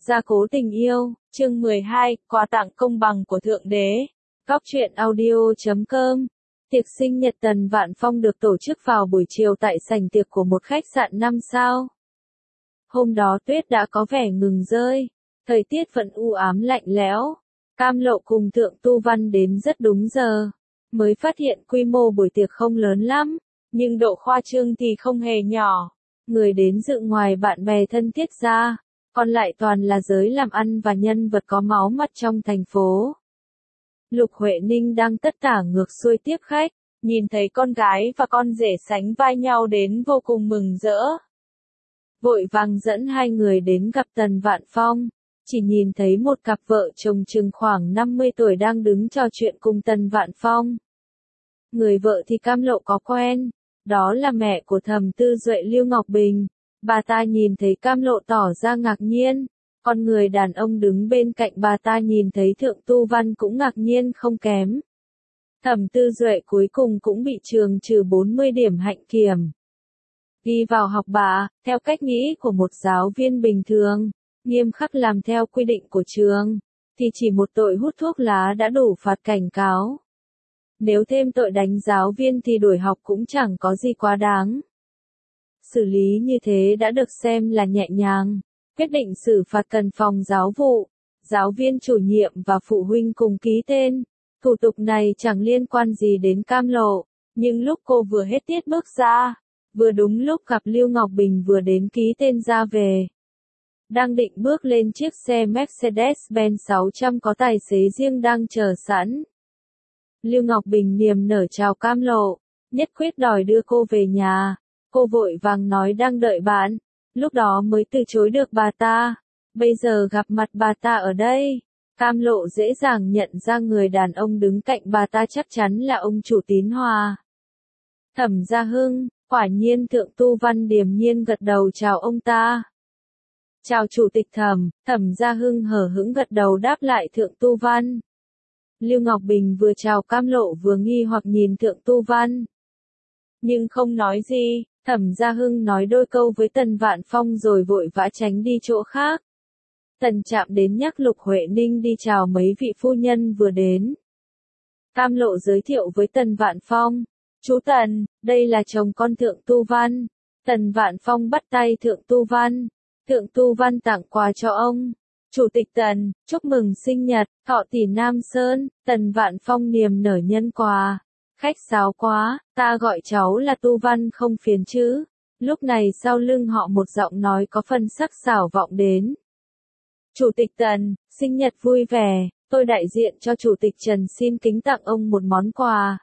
Gia cố tình yêu, chương 12, quà tặng công bằng của Thượng Đế. Góc truyện audio.com. Tiệc sinh nhật Tần Vạn Phong được tổ chức vào buổi chiều tại sảnh tiệc của một khách sạn 5 sao. Hôm đó tuyết đã có vẻ ngừng rơi, thời tiết vẫn u ám lạnh lẽo. Cam Lộ cùng Thượng Tu Văn đến rất đúng giờ, mới phát hiện quy mô buổi tiệc không lớn lắm, nhưng độ khoa trương thì không hề nhỏ. Người đến dự ngoài bạn bè thân thiết ra, còn lại toàn là giới làm ăn và nhân vật có máu mặt trong thành phố. Lục Huệ Ninh đang tất tả ngược xuôi tiếp khách, nhìn thấy con gái và con rể sánh vai nhau đến vô cùng mừng rỡ. Vội vàng dẫn hai người đến gặp Tần Vạn Phong, chỉ nhìn thấy một cặp vợ chồng chừng khoảng 50 tuổi đang đứng trò chuyện cùng Tần Vạn Phong. Người vợ thì Cam Lộ có quen, đó là mẹ của Thẩm Tư Duệ Lưu Ngọc Bình. Bà ta nhìn thấy Cam Lộ tỏ ra ngạc nhiên, còn người đàn ông đứng bên cạnh bà ta nhìn thấy Thượng Tu Văn cũng ngạc nhiên không kém. Thẩm Tư Duệ cuối cùng cũng bị trường trừ 40 điểm hạnh kiểm. Ghi vào học bạ, theo cách nghĩ của một giáo viên bình thường, nghiêm khắc làm theo quy định của trường, thì chỉ một tội hút thuốc lá đã đủ phạt cảnh cáo. Nếu thêm tội đánh giáo viên thì đuổi học cũng chẳng có gì quá đáng. Xử lý như thế đã được xem là nhẹ nhàng. Quyết định xử phạt cần phòng giáo vụ, giáo viên chủ nhiệm và phụ huynh cùng ký tên. Thủ tục này chẳng liên quan gì đến Cam Lộ, nhưng lúc cô vừa hết tiết bước ra, vừa đúng lúc gặp Lưu Ngọc Bình vừa đến ký tên ra về. Đang định bước lên chiếc xe Mercedes-Benz 600 có tài xế riêng đang chờ sẵn. Lưu Ngọc Bình niềm nở chào Cam Lộ, nhất quyết đòi đưa cô về nhà. Cô vội vàng nói đang đợi bạn, lúc đó mới từ chối được bà ta. Bây giờ gặp mặt bà ta ở đây, Cam Lộ dễ dàng nhận ra người đàn ông đứng cạnh bà ta chắc chắn là ông chủ Tín Hòa. Thẩm Gia Hưng, quả nhiên Thượng Tu Văn điềm nhiên gật đầu chào ông ta. Chào Chủ tịch Thẩm, Thẩm Gia Hưng hở hững gật đầu đáp lại Thượng Tu Văn. Lưu Ngọc Bình vừa chào Cam Lộ vừa nghi hoặc nhìn Thượng Tu Văn. Nhưng không nói gì, Thẩm Gia Hưng nói đôi câu với Tần Vạn Phong rồi vội vã tránh đi chỗ khác. Tần Trạm đến nhắc Lục Huệ Ninh đi chào mấy vị phu nhân vừa đến. Cam Lộ giới thiệu với Tần Vạn Phong, chú Tần, đây là chồng con Thượng Tu Văn. Tần Vạn Phong bắt tay Thượng Tu Văn. Thượng Tu Văn tặng quà cho ông. Chủ tịch Tần, chúc mừng sinh nhật, thọ tỷ Nam Sơn. Tần Vạn Phong niềm nở nhân quà. Khách sáo quá, ta gọi cháu là Tu Văn không phiền chứ. Lúc này sau lưng họ một giọng nói có phần sắc sảo vọng đến. Chủ tịch Tần, sinh nhật vui vẻ, tôi đại diện cho Chủ tịch Trần xin kính tặng ông một món quà.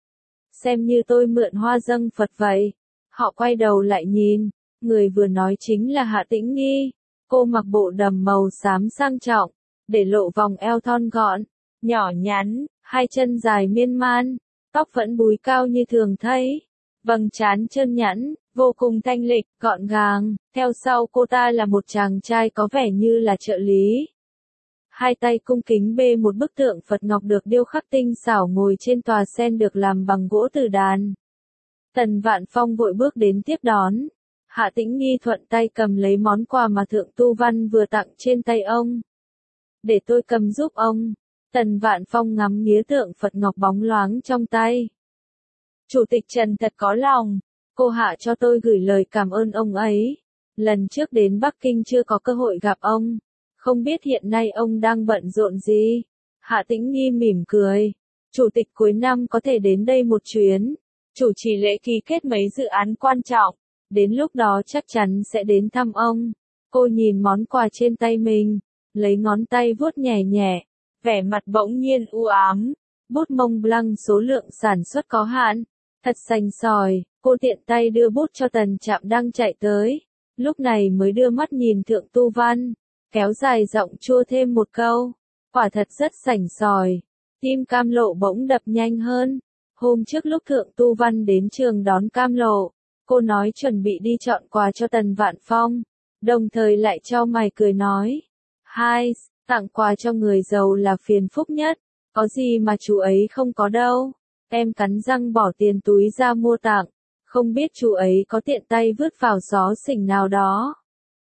Xem như tôi mượn hoa dâng Phật vậy. Họ quay đầu lại nhìn, người vừa nói chính là Hạ Tĩnh Nghi. Cô mặc bộ đầm màu xám sang trọng, để lộ vòng eo thon gọn, nhỏ nhắn, hai chân dài miên man. Tóc vẫn búi cao như thường thấy, vầng trán trơn nhẵn, vô cùng thanh lịch, gọn gàng. Theo sau cô ta là một chàng trai có vẻ như là trợ lý. Hai tay cung kính bê một bức tượng Phật ngọc được điêu khắc tinh xảo ngồi trên tòa sen được làm bằng gỗ tử đàn. Tần Vạn Phong vội bước đến tiếp đón. Hạ Tĩnh Nghi thuận tay cầm lấy món quà mà Thượng Tu Văn vừa tặng trên tay ông. Để tôi cầm giúp ông. Tần Vạn Phong ngắm nghía tượng Phật ngọc bóng loáng trong tay. Chủ tịch Trần thật có lòng, cô Hạ cho tôi gửi lời cảm ơn ông ấy. Lần trước đến Bắc Kinh chưa có cơ hội gặp ông, không biết hiện nay ông đang bận rộn gì. Hạ Tĩnh Nghi mỉm cười. Chủ tịch cuối năm có thể đến đây một chuyến, chủ trì lễ ký kết mấy dự án quan trọng, đến lúc đó chắc chắn sẽ đến thăm ông. Cô nhìn món quà trên tay mình, lấy ngón tay vuốt nhẹ nhẹ. Vẻ mặt bỗng nhiên u ám, bút Mont Blanc số lượng sản xuất có hạn, thật xanh sỏi, cô tiện tay đưa bút cho Tần Trạm đang chạy tới, lúc này mới đưa mắt nhìn Thượng Tu Văn, kéo dài giọng chua thêm một câu, quả thật rất sành sỏi. Tim Cam Lộ bỗng đập nhanh hơn. Hôm trước lúc Thượng Tu Văn đến trường đón Cam Lộ, cô nói chuẩn bị đi chọn quà cho Tần Vạn Phong, đồng thời lại cho mày cười nói, hai, tặng quà cho người giàu là phiền phúc nhất, có gì mà chú ấy không có đâu. Em cắn răng bỏ tiền túi ra mua tặng, không biết chú ấy có tiện tay vứt vào xó xỉnh nào đó.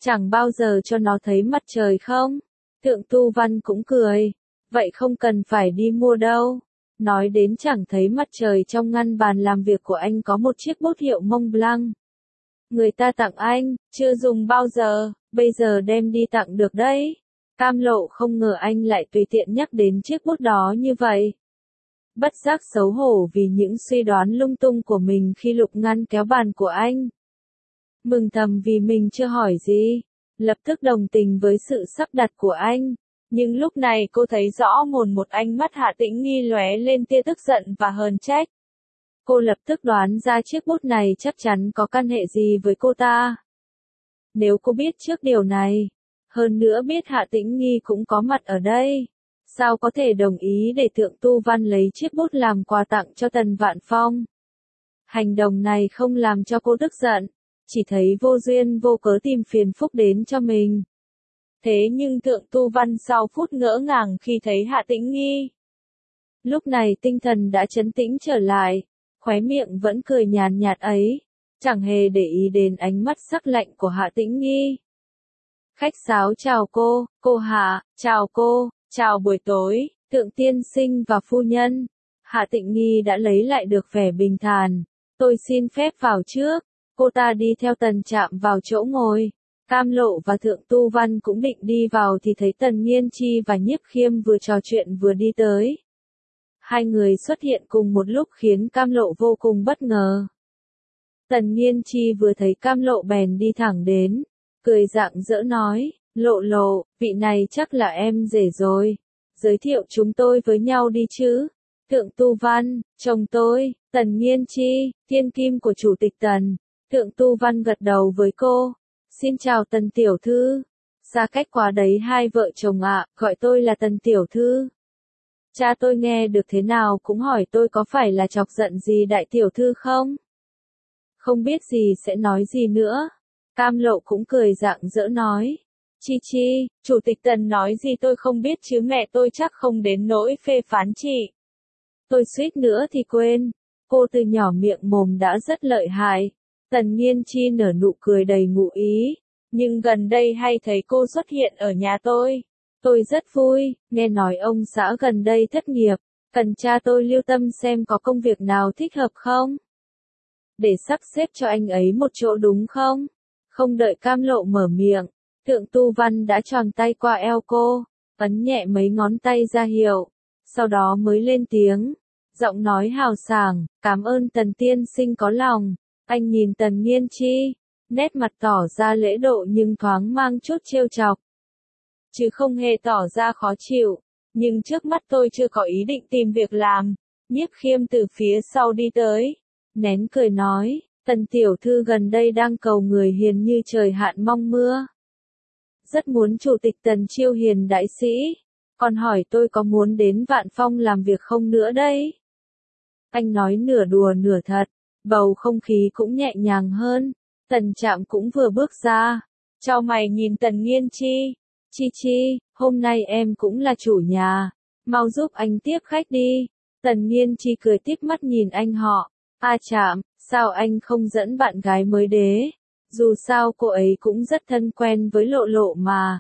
chẳng bao giờ cho nó thấy mặt trời không? Thượng Tu Văn cũng cười, vậy không cần phải đi mua đâu. Nói đến chẳng thấy mặt trời trong ngăn bàn làm việc của anh có một chiếc bút hiệu Mont Blanc. Người ta tặng anh, chưa dùng bao giờ, bây giờ đem đi tặng được đấy. Cam Lộ không ngờ anh lại tùy tiện nhắc đến chiếc bút đó như vậy. Bất giác xấu hổ vì những suy đoán lung tung của mình khi Lục ngăn kéo bàn của anh. Mừng thầm vì mình chưa hỏi gì, lập tức đồng tình với sự sắp đặt của anh. Nhưng lúc này cô thấy rõ một ánh mắt Hạ Tĩnh Nghi lóe lên tia tức giận và hờn trách. Cô lập tức đoán ra chiếc bút này chắc chắn có căn hệ gì với cô ta. Nếu cô biết trước điều này, hơn nữa biết Hạ Tĩnh Nghi cũng có mặt ở đây, sao có thể đồng ý để Thượng Tu Văn lấy chiếc bút làm quà tặng cho Tần Vạn Phong? Hành động này không làm cho cô tức giận, chỉ thấy vô duyên vô cớ tìm phiền phúc đến cho mình. Thế nhưng Thượng Tu Văn sau phút ngỡ ngàng khi thấy Hạ Tĩnh Nghi. Lúc này tinh thần đã trấn tĩnh trở lại, khóe miệng vẫn cười nhàn nhạt ấy, chẳng hề để ý đến ánh mắt sắc lạnh của Hạ Tĩnh Nghi. Khách sáo chào cô Hạ, chào cô, chào buổi tối, Thượng tiên sinh và phu nhân. Hạ Tĩnh Nghi đã lấy lại được vẻ bình thản, tôi xin phép vào trước. Cô ta đi theo Tần Trạm vào chỗ ngồi. Cam Lộ và Thượng Tu Văn cũng định đi vào thì thấy Tần Nghiên Chi và Nhiếp Khiêm vừa trò chuyện vừa đi tới. Hai người xuất hiện cùng một lúc khiến Cam Lộ vô cùng bất ngờ. Tần Nghiên Chi vừa thấy Cam Lộ bèn đi thẳng đến, cười rạng rỡ nói, Lộ, vị này chắc là em rể rồi. Giới thiệu chúng tôi với nhau đi chứ. Thượng Tu Văn, chồng tôi, Tần Nghiên Chi, thiên kim của Chủ tịch Tần. Thượng Tu Văn gật đầu với cô. Xin chào Tần tiểu thư. Xa cách quá đấy hai vợ chồng ạ, gọi tôi là Tần tiểu thư. Cha tôi nghe được thế nào cũng hỏi tôi có phải là chọc giận gì đại tiểu thư không? Không biết gì sẽ nói gì nữa. Cam Lộ cũng cười rạng rỡ nói. Chi, Chủ tịch Tần nói gì tôi không biết chứ mẹ tôi chắc không đến nỗi phê phán chị. Tôi suýt nữa thì quên. Cô từ nhỏ miệng mồm đã rất lợi hại. Tần Nghiên Chi nở nụ cười đầy ngụ ý. Nhưng gần đây hay thấy cô xuất hiện ở nhà tôi. Tôi rất vui, nghe nói ông xã gần đây thất nghiệp. Cần cha tôi lưu tâm xem có công việc nào thích hợp không? Để sắp xếp cho anh ấy một chỗ đúng không? Không đợi Cam Lộ mở miệng, Thượng Tu Văn đã tròn tay qua eo cô, ấn nhẹ mấy ngón tay ra hiệu. Sau đó mới lên tiếng. Giọng nói hào sảng, cảm ơn Tần tiên sinh có lòng. Anh nhìn Tần Nghiên Chi, nét mặt tỏ ra lễ độ nhưng thoáng mang chút trêu chọc. Chứ không hề tỏ ra khó chịu, nhưng trước mắt tôi chưa có ý định tìm việc làm. Nhiếp Khiêm từ phía sau đi tới, nén cười nói, Tần tiểu thư gần đây đang cầu người hiền như trời hạn mong mưa. Rất muốn Chủ tịch Tần chiêu hiền đại sĩ, còn hỏi tôi có muốn đến Vạn Phong làm việc không nữa đấy. Anh nói nửa đùa nửa thật, bầu không khí cũng nhẹ nhàng hơn. Tần Trạm cũng vừa bước ra, chau mày nhìn Tần Nghiên Chi. Chi, hôm nay em cũng là chủ nhà, mau giúp anh tiếp khách đi. Tần Nghiên Chi cười tít mắt nhìn anh họ. Trạm, sao anh không dẫn bạn gái mới đế? Dù sao cô ấy cũng rất thân quen với Lộ mà.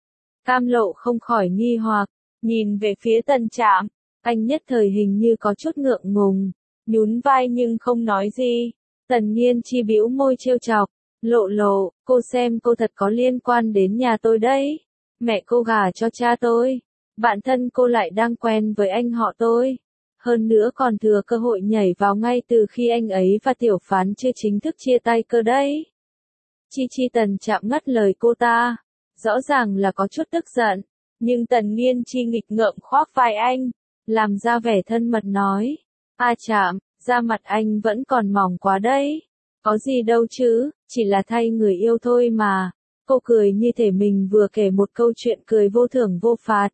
Cam Lộ không khỏi nghi hoặc, nhìn về phía Tần Trạm, anh nhất thời hình như có chút ngượng ngùng, nhún vai nhưng không nói gì. Tần Nghiên Chi bĩu môi trêu chọc, Lộ, cô xem cô thật có liên quan đến nhà tôi đấy. Mẹ cô gả cho cha tôi, bạn thân cô lại đang quen với anh họ tôi. Hơn nữa còn thừa cơ hội nhảy vào ngay từ khi anh ấy và Tiểu Phán chưa chính thức chia tay cơ đấy. Chi Tần Trạm ngắt lời cô ta, rõ ràng là có chút tức giận, nhưng Tần Nghiên Chi nghịch ngợm khoác vai anh, làm ra vẻ thân mật nói, Trạm, da mặt anh vẫn còn mỏng quá đấy, có gì đâu chứ, chỉ là thay người yêu thôi mà. Cô cười như thể mình vừa kể một câu chuyện cười vô thưởng vô phạt.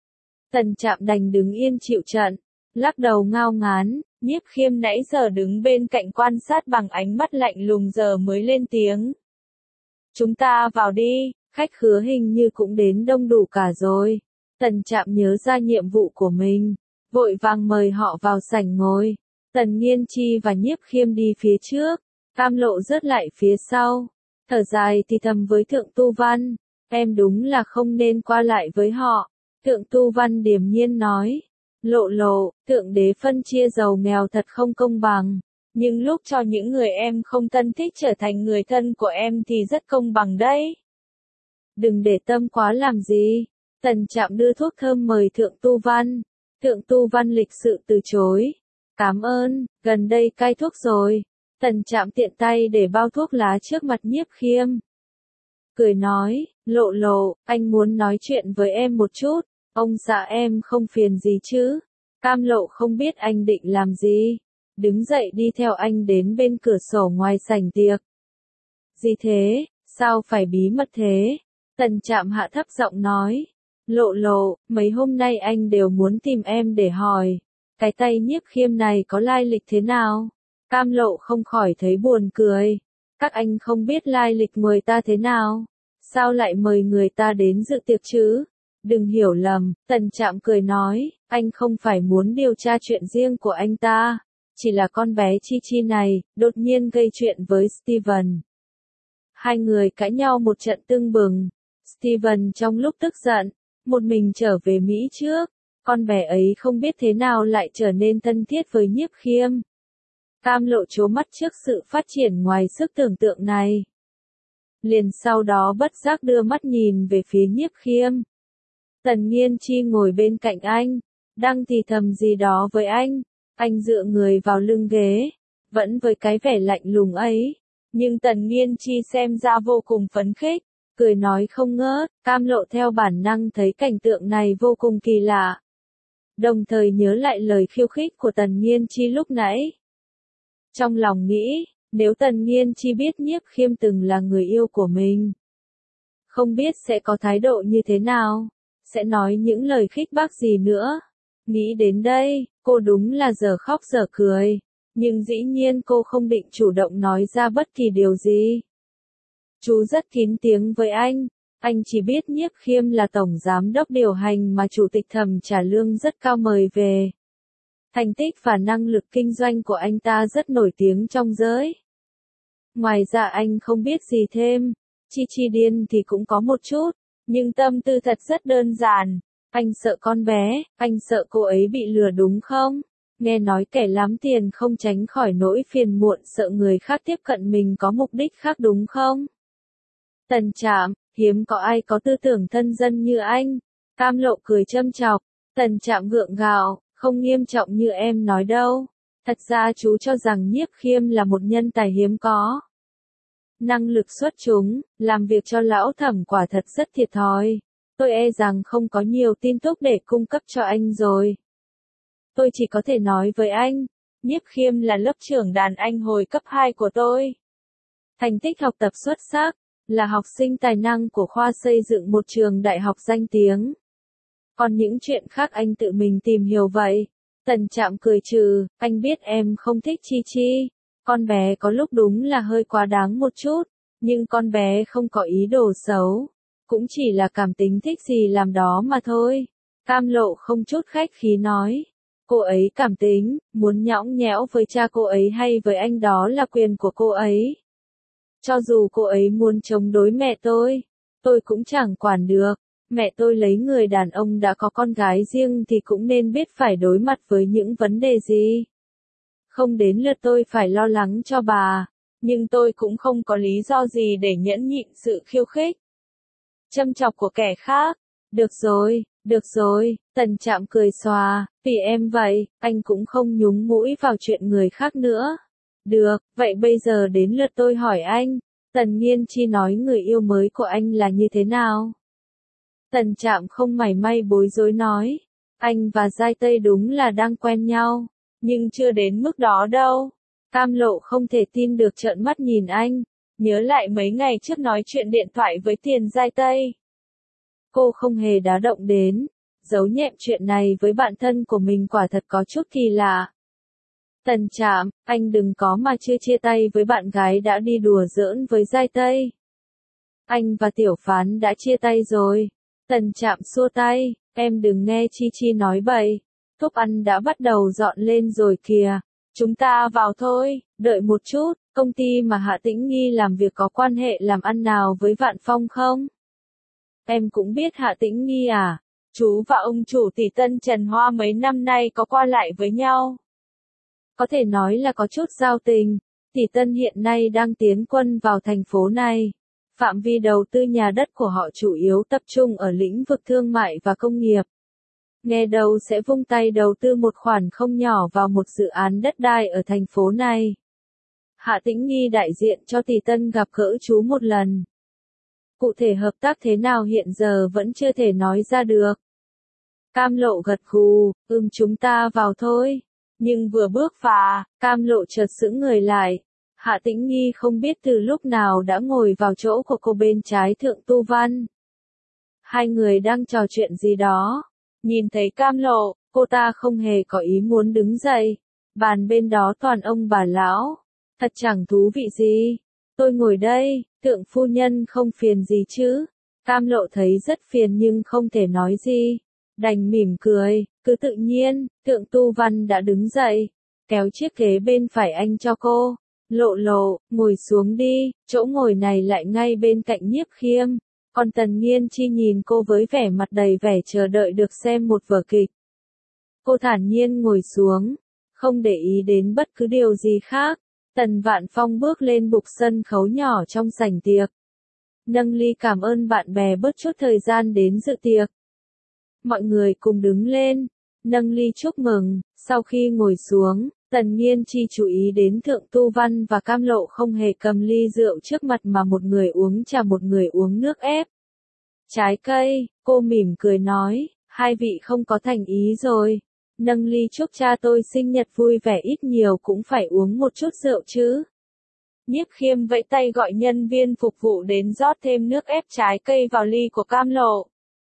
Tần Trạm đành đứng yên chịu trận, lắc đầu ngao ngán. Nhiếp Khiêm nãy giờ đứng bên cạnh quan sát bằng ánh mắt lạnh lùng giờ mới lên tiếng. Chúng ta vào đi, khách khứa hình như cũng đến đông đủ cả rồi. Tần Trạm nhớ ra nhiệm vụ của mình, vội vàng mời họ vào sảnh ngồi. Tần Nghiên Chi và Nhiếp Khiêm đi phía trước, Cam Lộ rớt lại phía sau. Thở dài thì thầm với Thượng Tu Văn, em đúng là không nên qua lại với họ. Thượng Tu Văn điềm nhiên nói, Lộ Lộ, Thượng Đế phân chia giàu nghèo thật không công bằng. Nhưng lúc cho những người em không thân thích trở thành người thân của em thì rất công bằng đấy. Đừng để tâm quá làm gì. Tần Trạm đưa thuốc thơm mời Thượng Tu Văn. Thượng Tu Văn lịch sự từ chối. Cảm ơn, gần đây cai thuốc rồi. Tần Trạm tiện tay để bao thuốc lá trước mặt Nhiếp Khiêm. Cười nói, Lộ Lộ, anh muốn nói chuyện với em một chút. Ông xã em không phiền gì chứ. Cam Lộ không biết anh định làm gì. Đứng dậy đi theo anh đến bên cửa sổ ngoài sảnh tiệc. Gì thế, sao phải bí mật thế? Tần Trạm hạ thấp giọng nói. Lộ Lộ, mấy hôm nay anh đều muốn tìm em để hỏi. Cái tay Nhiếp Khiêm này có lai lịch thế nào? Cam Lộ không khỏi thấy buồn cười. Các anh không biết lai lịch mời ta thế nào? Sao lại mời người ta đến dự tiệc chứ? Đừng hiểu lầm, Tần Trạm cười nói, anh không phải muốn điều tra chuyện riêng của anh ta. Chỉ là con bé Chi Chi này, đột nhiên gây chuyện với Steven. Hai người cãi nhau một trận tưng bừng. Steven trong lúc tức giận, một mình trở về Mỹ trước. Con bé ấy không biết thế nào lại trở nên thân thiết với Nhiếp Khiêm. Cam Lộ trố mắt trước sự phát triển ngoài sức tưởng tượng này. Liền sau đó bất giác đưa mắt nhìn về phía Nhiếp Khiêm. Tần Nghiên Chi ngồi bên cạnh anh, đang thì thầm gì đó với anh. Anh dựa người vào lưng ghế, vẫn với cái vẻ lạnh lùng ấy. Nhưng Tần Nghiên Chi xem ra vô cùng phấn khích, cười nói không ngớt. Cam Lộ theo bản năng thấy cảnh tượng này vô cùng kỳ lạ. Đồng thời nhớ lại lời khiêu khích của Tần Nghiên Chi lúc nãy. Trong lòng nghĩ, nếu Tần Nghiên Chi biết Nhiếp Khiêm từng là người yêu của mình, không biết sẽ có thái độ như thế nào, sẽ nói những lời khích bác gì nữa. Nghĩ đến đây, cô đúng là giờ khóc giờ cười, nhưng dĩ nhiên cô không định chủ động nói ra bất kỳ điều gì. Chú rất kín tiếng với anh chỉ biết Nhiếp Khiêm là tổng giám đốc điều hành mà chủ tịch Thẩm trả lương rất cao mời về. Thành tích và năng lực kinh doanh của anh ta rất nổi tiếng trong giới. Ngoài ra anh không biết gì thêm. Chi Chi điên thì cũng có một chút, nhưng tâm tư thật rất đơn giản. Anh sợ con bé, anh sợ cô ấy bị lừa đúng không? Nghe nói kẻ lắm tiền không tránh khỏi nỗi phiền muộn sợ người khác tiếp cận mình có mục đích khác đúng không? Tần Trạm, hiếm có ai có tư tưởng thân dân như anh. Cam Lộ cười châm chọc. Tần Trạm gượng gạo, không nghiêm trọng như em nói đâu. Thật ra chú cho rằng Nhiếp Khiêm là một nhân tài hiếm có. Năng lực xuất chúng, làm việc cho lão Thẩm quả thật rất thiệt thòi. Tôi e rằng không có nhiều tin tức để cung cấp cho anh rồi. Tôi chỉ có thể nói với anh, Nhiếp Khiêm là lớp trưởng đàn anh hồi cấp 2 của tôi. Thành tích học tập xuất sắc, là học sinh tài năng của khoa xây dựng một trường đại học danh tiếng. Còn những chuyện khác anh tự mình tìm hiểu vậy. Tần Trạm cười trừ, anh biết em không thích Chi Chi. Con bé có lúc đúng là hơi quá đáng một chút, nhưng con bé không có ý đồ xấu. Cũng chỉ là cảm tính thích gì làm đó mà thôi. Cam Lộ không chút khách khí nói. Cô ấy cảm tính, muốn nhõng nhẽo với cha cô ấy hay với anh đó là quyền của cô ấy. Cho dù cô ấy muốn chống đối mẹ tôi cũng chẳng quản được. Mẹ tôi lấy người đàn ông đã có con gái riêng thì cũng nên biết phải đối mặt với những vấn đề gì. Không đến lượt tôi phải lo lắng cho bà, nhưng tôi cũng không có lý do gì để nhẫn nhịn sự khiêu khích, châm chọc của kẻ khác. Được rồi, Tần Trạm cười xòa, vì em vậy, anh cũng không nhúng mũi vào chuyện người khác nữa. Được, vậy bây giờ đến lượt tôi hỏi anh, Tần Nghiên Chi nói người yêu mới của anh là như thế nào? Tần Trạm không mảy may bối rối nói, anh và Giai Tây đúng là đang quen nhau, nhưng chưa đến mức đó đâu. Cam Lộ không thể tin được trợn mắt nhìn anh, nhớ lại mấy ngày trước nói chuyện điện thoại với Tiền Giai Tây. Cô không hề đá động đến, giấu nhẹm chuyện này với bạn thân của mình quả thật có chút kỳ lạ. Tần Trạm, anh đừng có mà chưa chia tay với bạn gái đã đi đùa giỡn với Giai Tây. Anh và Tiểu Phán đã chia tay rồi. Tần Trạm xua tay, em đừng nghe Chi Chi nói bậy. Thuốc ăn đã bắt đầu dọn lên rồi kìa. Chúng ta vào thôi, đợi một chút, Công ty mà Hạ Tĩnh Nghi làm việc có quan hệ làm ăn nào với Vạn Phong không? Em cũng biết Hạ Tĩnh Nghi à? Chú và ông chủ tỷ Tân Trần Hoa mấy năm nay có qua lại với nhau. Có thể nói là có chút giao tình. Tỷ Tân hiện nay đang tiến quân vào thành phố này. Phạm vi đầu tư nhà đất của họ chủ yếu tập trung ở lĩnh vực thương mại và công nghiệp. Nghe đầu sẽ vung tay đầu tư một khoản không nhỏ vào một dự án đất đai ở thành phố này. Hạ Tĩnh Nghi đại diện cho tỷ Tân gặp gỡ chú một lần. Cụ thể hợp tác thế nào hiện giờ vẫn chưa thể nói ra được. Cam Lộ gật gù, chúng ta vào thôi. Nhưng vừa bước vào, Cam Lộ chợt sững người lại. Hạ Tĩnh Nghi không biết từ lúc nào đã ngồi vào chỗ của cô bên trái Thượng Tu Văn. Hai người đang trò chuyện gì đó. Nhìn thấy Cam Lộ, cô ta không hề có ý muốn đứng dậy. Bàn bên đó toàn ông bà lão. Thật chẳng thú vị gì. Tôi ngồi đây, Thượng phu nhân không phiền gì chứ. Cam Lộ thấy rất phiền nhưng không thể nói gì. Đành mỉm cười, cứ tự nhiên. Thượng Tu Văn đã đứng dậy, kéo chiếc ghế bên phải anh cho cô. Lộ Lộ, ngồi xuống đi, chỗ ngồi này lại ngay bên cạnh Nhiếp Khiêm. Còn Tần Nghiên Chi nhìn cô với vẻ mặt đầy vẻ chờ đợi được xem một vở kịch. Cô thản nhiên ngồi xuống, không để ý đến bất cứ điều gì khác. Tần Vạn Phong bước lên bục sân khấu nhỏ trong sảnh tiệc. Nâng ly cảm ơn bạn bè bớt chút thời gian đến dự tiệc. Mọi người cùng đứng lên, nâng ly chúc mừng. Sau khi ngồi xuống, Tần Nghiên Chi chú ý đến Thượng Tu Văn và Cam Lộ không hề cầm ly rượu trước mặt mà một người uống trà một người uống nước ép. Trái cây, cô mỉm cười nói, hai vị không có thành ý rồi. Nâng ly chúc cha tôi sinh nhật vui vẻ ít nhiều cũng phải uống một chút rượu chứ. Nhiếp Khiêm vẫy tay gọi nhân viên phục vụ đến rót thêm nước ép trái cây vào ly của Cam Lộ.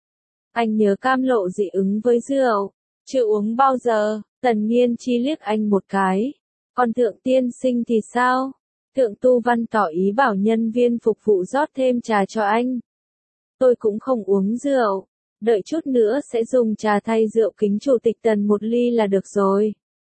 Anh nhớ Cam Lộ dị ứng với rượu, chưa uống bao giờ. Tần Nghiên Chi liếc anh một cái. Còn Thượng tiên sinh thì sao? Thượng Tu Văn tỏ ý bảo nhân viên phục vụ rót thêm trà cho anh. Tôi cũng không uống rượu. Đợi chút nữa sẽ dùng trà thay rượu kính chủ tịch Tần một ly là được rồi.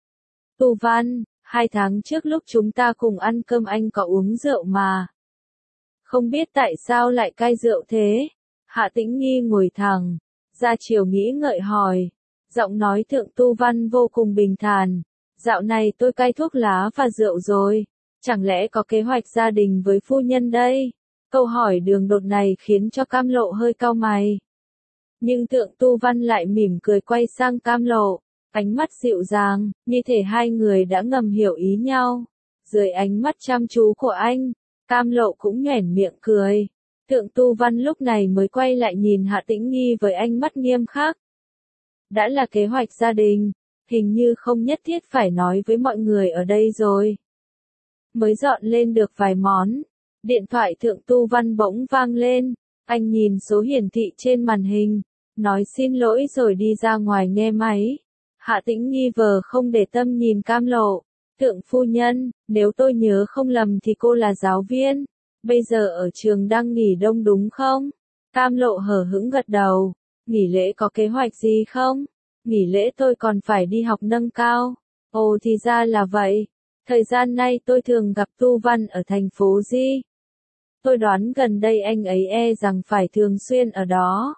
Tu Văn, 2 tháng trước lúc chúng ta cùng ăn cơm anh có uống rượu mà. Không biết tại sao lại cai rượu thế? Hạ Tĩnh Nghi ngồi thẳng, ra chiều nghĩ ngợi hỏi. Giọng nói Thượng Tu Văn vô cùng bình thản. Dạo này tôi cai thuốc lá và rượu rồi. Chẳng lẽ có kế hoạch gia đình với phu nhân đây? Câu hỏi đường đột này khiến cho Cam Lộ hơi cau mày. Nhưng Thượng Tu Văn lại mỉm cười quay sang Cam Lộ. Ánh mắt dịu dàng, như thể hai người đã ngầm hiểu ý nhau. Dưới ánh mắt chăm chú của anh, Cam Lộ cũng nhoẻn miệng cười. Thượng Tu Văn lúc này mới quay lại nhìn Hạ Tĩnh Nghi với ánh mắt nghiêm khắc. Đã là kế hoạch gia đình, hình như không nhất thiết phải nói với mọi người ở đây rồi. Mới dọn lên được vài món, điện thoại Thượng Tu Văn bỗng vang lên, anh nhìn số hiển thị trên màn hình, nói xin lỗi rồi đi ra ngoài nghe máy. Hạ Tĩnh nghi vờ không để tâm nhìn Cam Lộ. Thượng phu nhân, nếu tôi nhớ không lầm thì cô là giáo viên, bây giờ ở trường đang nghỉ đông đúng không? Cam Lộ hờ hững gật đầu. Nghỉ lễ có kế hoạch gì không? Nghỉ lễ tôi còn phải đi học nâng cao. Ồ thì ra là vậy. Thời gian nay tôi thường gặp Tu Văn ở thành phố Di. Tôi đoán gần đây anh ấy rằng phải thường xuyên ở đó.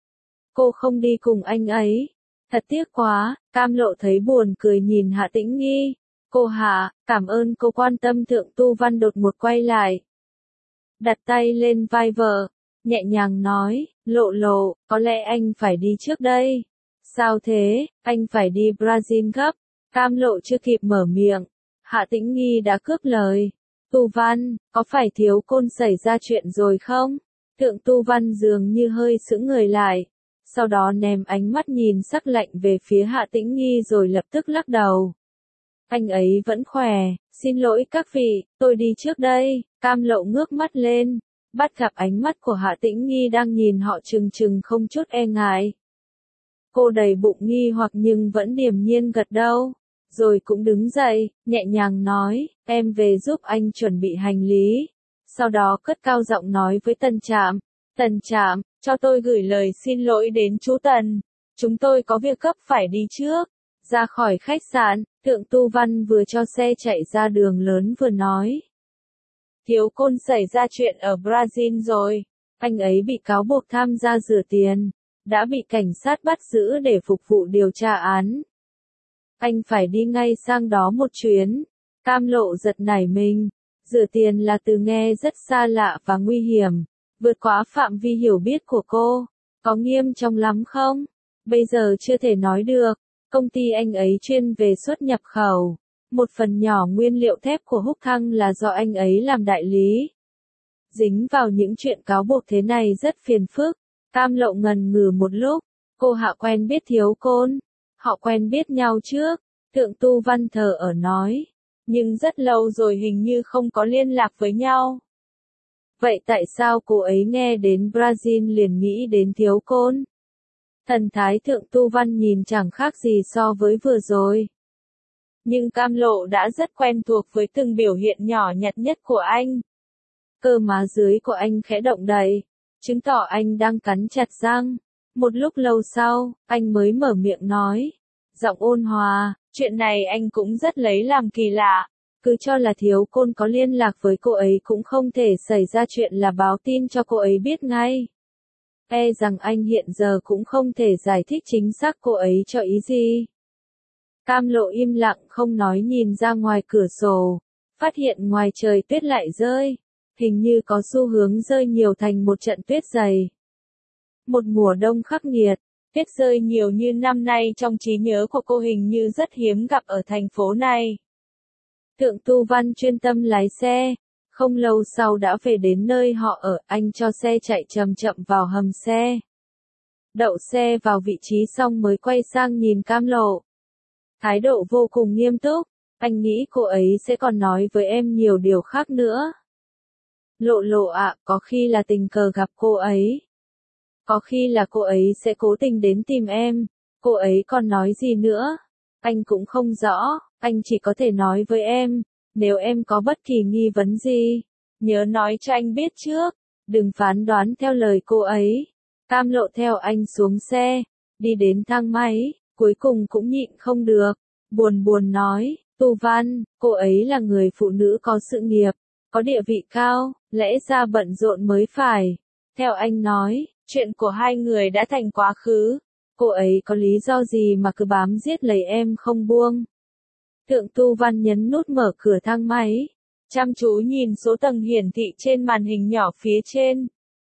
Cô không đi cùng anh ấy. Thật tiếc quá. Cam Lộ thấy buồn cười nhìn Hạ Tĩnh Nghi. Cô Hạ, cảm ơn cô quan tâm. Thượng Tu Văn đột ngột quay lại. Đặt tay lên vai vợ. Nhẹ nhàng nói, Lộ Lộ, có lẽ anh phải đi trước đây. Sao thế, anh phải đi Brazil gấp. Cam Lộ chưa kịp mở miệng. Hạ Tĩnh Nghi đã cướp lời. Tu Văn, có phải Thiếu Côn xảy ra chuyện rồi không? Thượng Tu Văn dường như hơi sững người lại. Sau đó ném ánh mắt nhìn sắc lạnh về phía Hạ Tĩnh Nghi rồi lập tức lắc đầu. Anh ấy vẫn khỏe, xin lỗi các vị, tôi đi trước đây. Cam Lộ ngước mắt lên. Bắt gặp ánh mắt của Hạ Tĩnh Nghi đang nhìn họ trừng trừng không chút e ngại. Cô đầy bụng nghi hoặc nhưng vẫn điềm nhiên gật đầu, rồi cũng đứng dậy, nhẹ nhàng nói, em về giúp anh chuẩn bị hành lý. Sau đó cất cao giọng nói với Tần Trạm, cho tôi gửi lời xin lỗi đến chú Tần. Chúng tôi có việc gấp phải đi trước. Ra khỏi khách sạn, Thượng Tu Văn vừa cho xe chạy ra đường lớn vừa nói. Thiếu Côn xảy ra chuyện ở Brazil rồi. Anh ấy bị cáo buộc tham gia rửa tiền, đã bị cảnh sát bắt giữ để phục vụ điều tra án. Anh phải đi ngay sang đó một chuyến. Cam Lộ giật nảy mình. Rửa tiền là từ nghe rất xa lạ và nguy hiểm, vượt quá phạm vi hiểu biết của cô. Có nghiêm trọng lắm không? Bây giờ chưa thể nói được. Công ty anh ấy chuyên về xuất nhập khẩu. Một phần nhỏ nguyên liệu thép của Húc Thăng là do anh ấy làm đại lý. Dính vào những chuyện cáo buộc thế này rất phiền phức. Cam Lộ ngần ngừ một lúc. Cô Hạ quen biết Thiếu Côn. Họ quen biết nhau trước. Thượng Tu Văn thờ ở nói. Nhưng rất lâu rồi hình như không có liên lạc với nhau. Vậy tại sao cô ấy nghe đến Brazil liền nghĩ đến Thiếu Côn? Thần thái Thượng Tu Văn nhìn chẳng khác gì so với vừa rồi. Nhưng Cam Lộ đã rất quen thuộc với từng biểu hiện nhỏ nhặt nhất của anh. Cơ má dưới của anh khẽ động đậy, chứng tỏ anh đang cắn chặt răng. Một lúc lâu sau, anh mới mở miệng nói. Giọng ôn hòa, chuyện này anh cũng rất lấy làm kỳ lạ. Cứ cho là Thiếu Côn có liên lạc với cô ấy cũng không thể xảy ra chuyện là báo tin cho cô ấy biết ngay. E rằng anh hiện giờ cũng không thể giải thích chính xác cô ấy cho ý gì. Cam Lộ im lặng không nói nhìn ra ngoài cửa sổ, phát hiện ngoài trời tuyết lại rơi, hình như có xu hướng rơi nhiều thành một trận tuyết dày. Một mùa đông khắc nghiệt, tuyết rơi nhiều như năm nay trong trí nhớ của cô hình như rất hiếm gặp ở thành phố này. Thượng Tu Văn chuyên tâm lái xe, không lâu sau đã về đến nơi họ ở, anh cho xe chạy chậm chậm vào hầm xe. Đậu xe vào vị trí xong mới quay sang nhìn Cam Lộ. Thái độ vô cùng nghiêm túc, anh nghĩ cô ấy sẽ còn nói với em nhiều điều khác nữa. Lộ Lộ ạ, có khi là tình cờ gặp cô ấy. Có khi là cô ấy sẽ cố tình đến tìm em, cô ấy còn nói gì nữa? Anh cũng không rõ, anh chỉ có thể nói với em, nếu em có bất kỳ nghi vấn gì, nhớ nói cho anh biết trước, đừng phán đoán theo lời cô ấy. Cam Lộ theo anh xuống xe, đi đến thang máy, cuối cùng cũng nhịn không được, buồn buồn nói, Tu Văn, cô ấy là người phụ nữ có sự nghiệp, có địa vị cao, lẽ ra bận rộn mới phải. Theo anh nói, chuyện của hai người đã thành quá khứ, cô ấy có lý do gì mà cứ bám giết lấy em không buông. Thượng Tu Văn nhấn nút mở cửa thang máy, chăm chú nhìn số tầng hiển thị trên màn hình nhỏ phía trên.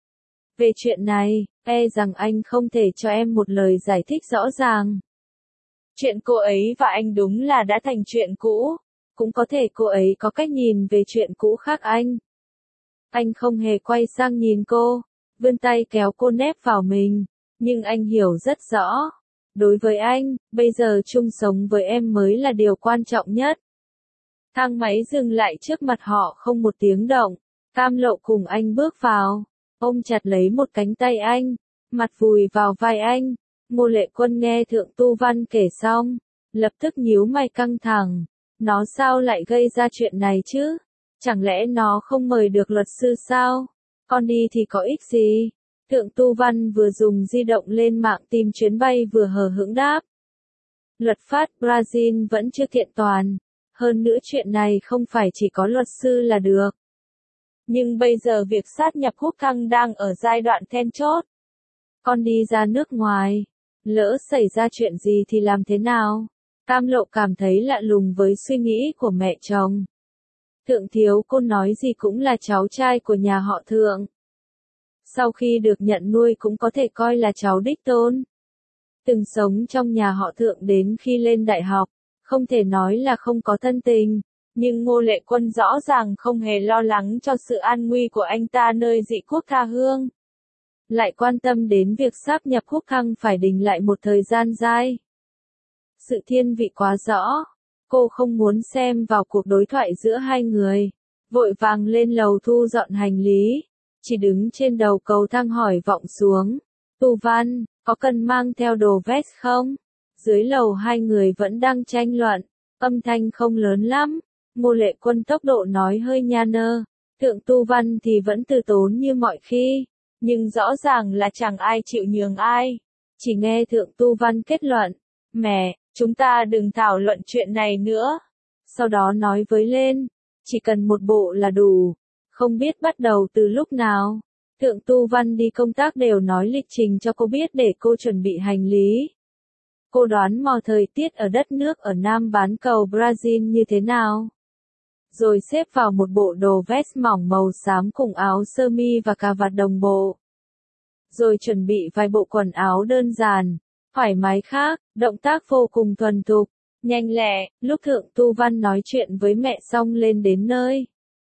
Về chuyện này, e rằng anh không thể cho em một lời giải thích rõ ràng. Chuyện cô ấy và anh đúng là đã thành chuyện cũ, cũng có thể cô ấy có cách nhìn về chuyện cũ khác anh. Anh không hề quay sang nhìn cô, vươn tay kéo cô nép vào mình, nhưng anh hiểu rất rõ. Đối với anh, bây giờ chung sống với em mới là điều quan trọng nhất. Thang máy dừng lại trước mặt họ không một tiếng động. Cam Lộ cùng anh bước vào, ôm chặt lấy một cánh tay anh, mặt vùi vào vai anh. Ngô Lệ Quân nghe Thượng Tu Văn kể xong, lập tức nhíu mày căng thẳng. Nó sao lại gây ra chuyện này chứ? Chẳng lẽ nó không mời được luật sư sao? Con đi thì có ích gì? Thượng Tu Văn vừa dùng di động lên mạng tìm chuyến bay vừa hờ hững đáp. Luật pháp Brazil vẫn chưa kiện toàn. Hơn nữa chuyện này không phải chỉ có luật sư là được. Nhưng bây giờ việc sát nhập Húc Thăng đang ở giai đoạn then chốt. Con đi ra nước ngoài, lỡ xảy ra chuyện gì thì làm thế nào? Cam Lộ cảm thấy lạ lùng với suy nghĩ của mẹ chồng. Thượng Thiếu Côn nói gì cũng là cháu trai của nhà họ Thượng. Sau khi được nhận nuôi cũng có thể coi là cháu đích tôn. Từng sống trong nhà họ Thượng đến khi lên đại học, không thể nói là không có thân tình, nhưng Ngô Lệ Quân rõ ràng không hề lo lắng cho sự an nguy của anh ta nơi dị quốc tha hương. Lại quan tâm đến việc sáp nhập Húc Thăng phải đình lại một thời gian dài. Sự thiên vị quá rõ, cô không muốn xem vào cuộc đối thoại giữa hai người, vội vàng lên lầu thu dọn hành lý, chỉ đứng trên đầu cầu thang hỏi vọng xuống. Tu Văn, có cần mang theo đồ vest không? Dưới lầu hai người vẫn đang tranh luận, âm thanh không lớn lắm. Ngô Lệ Quân tốc độ nói hơi nha nơ, Thượng Tu Văn thì vẫn từ tốn như mọi khi, nhưng rõ ràng là chẳng ai chịu nhường ai. Chỉ nghe Thượng Tu Văn kết luận, mẹ, chúng ta đừng thảo luận chuyện này nữa. Sau đó nói với lên, chỉ cần một bộ là đủ, Không biết bắt đầu từ lúc nào, Thượng Tu Văn đi công tác đều nói lịch trình cho cô biết để cô chuẩn bị hành lý. Cô đoán mò thời tiết ở đất nước ở Nam bán cầu Brazil như thế nào. Rồi xếp vào một bộ đồ vest mỏng màu xám cùng áo sơ mi và cà vạt đồng bộ. Rồi chuẩn bị vài bộ quần áo đơn giản, thoải mái khác, động tác vô cùng thuần thục, nhanh lẹ. Lúc Thượng Tu Văn nói chuyện với mẹ xong lên đến nơi.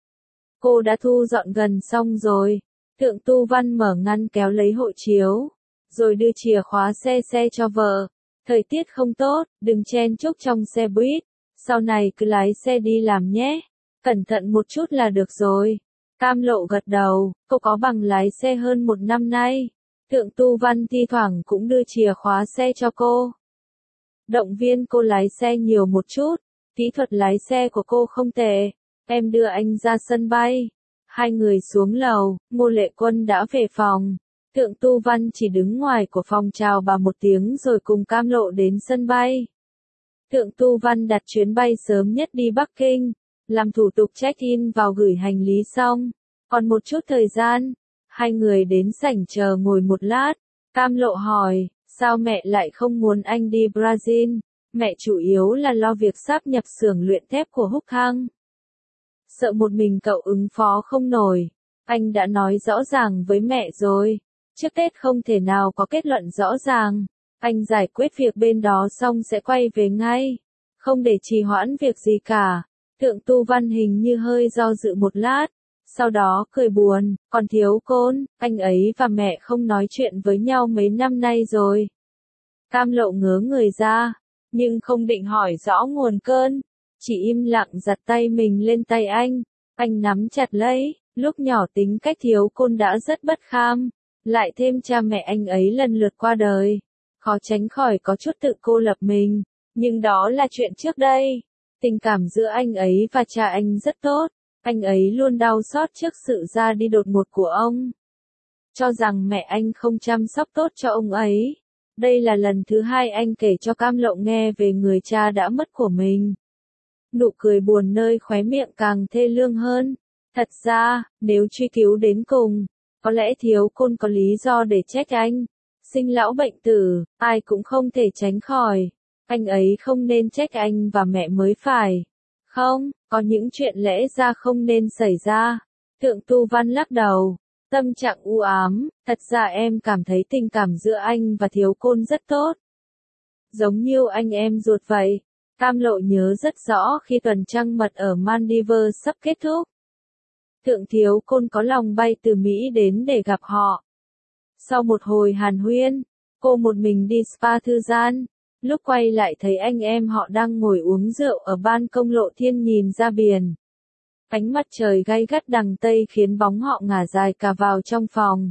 Cô đã thu dọn gần xong rồi. Thượng Tu Văn mở ngăn kéo lấy hộ chiếu, rồi đưa chìa khóa xe cho vợ. Thời tiết không tốt, đừng chen chúc trong xe buýt, sau này cứ lái xe đi làm nhé. Cẩn thận một chút là được rồi. Cam Lộ gật đầu, cô có bằng lái xe hơn 1 năm nay. Thượng Tu Văn thi thoảng cũng đưa chìa khóa xe cho cô. Động viên cô lái xe nhiều một chút, kỹ thuật lái xe của cô không tệ. Em đưa anh ra sân bay. Hai người xuống lầu, Ngô Lệ Quân đã về phòng. Thượng Tu Văn chỉ đứng ngoài của phòng chào bà một tiếng rồi cùng Cam Lộ đến sân bay. Thượng Tu Văn đặt chuyến bay sớm nhất đi Bắc Kinh, làm thủ tục check-in vào gửi hành lý xong. Còn một chút thời gian, hai người đến sảnh chờ ngồi một lát. Cam Lộ hỏi, sao mẹ lại không muốn anh đi Brazil? Mẹ chủ yếu là lo việc sáp nhập xưởng luyện thép của Húc Hăng. Sợ một mình cậu ứng phó không nổi. Anh đã nói rõ ràng với mẹ rồi. Trước Tết không thể nào có kết luận rõ ràng. Anh giải quyết việc bên đó xong sẽ quay về ngay. Không để trì hoãn việc gì cả. Thượng Tu Văn hình như hơi do dự một lát. Sau đó cười buồn, còn Thiếu Côn, anh ấy và mẹ không nói chuyện với nhau mấy năm nay rồi. Cam Lộ ngớ người ra, nhưng không định hỏi rõ nguồn cơn. Chỉ im lặng giặt tay mình lên tay anh nắm chặt lấy. Lúc nhỏ tính cách Thiếu Côn đã rất bất kham, lại thêm cha mẹ anh ấy lần lượt qua đời. Khó tránh khỏi có chút tự cô lập mình, nhưng đó là chuyện trước đây. Tình cảm giữa anh ấy và cha anh rất tốt, anh ấy luôn đau xót trước sự ra đi đột ngột của ông. Cho rằng mẹ anh không chăm sóc tốt cho ông ấy. Đây là lần thứ hai anh kể cho Cam Lộ nghe về người cha đã mất của mình. Nụ cười buồn nơi khóe miệng càng thê lương hơn. Thật ra, nếu truy cứu đến cùng, có lẽ Thiếu Côn có lý do để trách anh. Sinh lão bệnh tử, ai cũng không thể tránh khỏi. Anh ấy không nên trách anh và mẹ mới phải. Không, có những chuyện lẽ ra không nên xảy ra. Thượng Tu Văn lắc đầu, tâm trạng u ám. Thật ra em cảm thấy tình cảm giữa anh và Thiếu Côn rất tốt. Giống như anh em ruột vậy. Cam Lộ nhớ rất rõ khi tuần trăng mật ở Maldives sắp kết thúc. Thượng Thiếu Côn có lòng bay từ Mỹ đến để gặp họ. Sau một hồi hàn huyên, cô một mình đi spa thư giãn. Lúc quay lại thấy anh em họ đang ngồi uống rượu ở ban công Lộ Thiên nhìn ra biển. Ánh mặt trời gay gắt đằng Tây khiến bóng họ ngả dài cả vào trong phòng.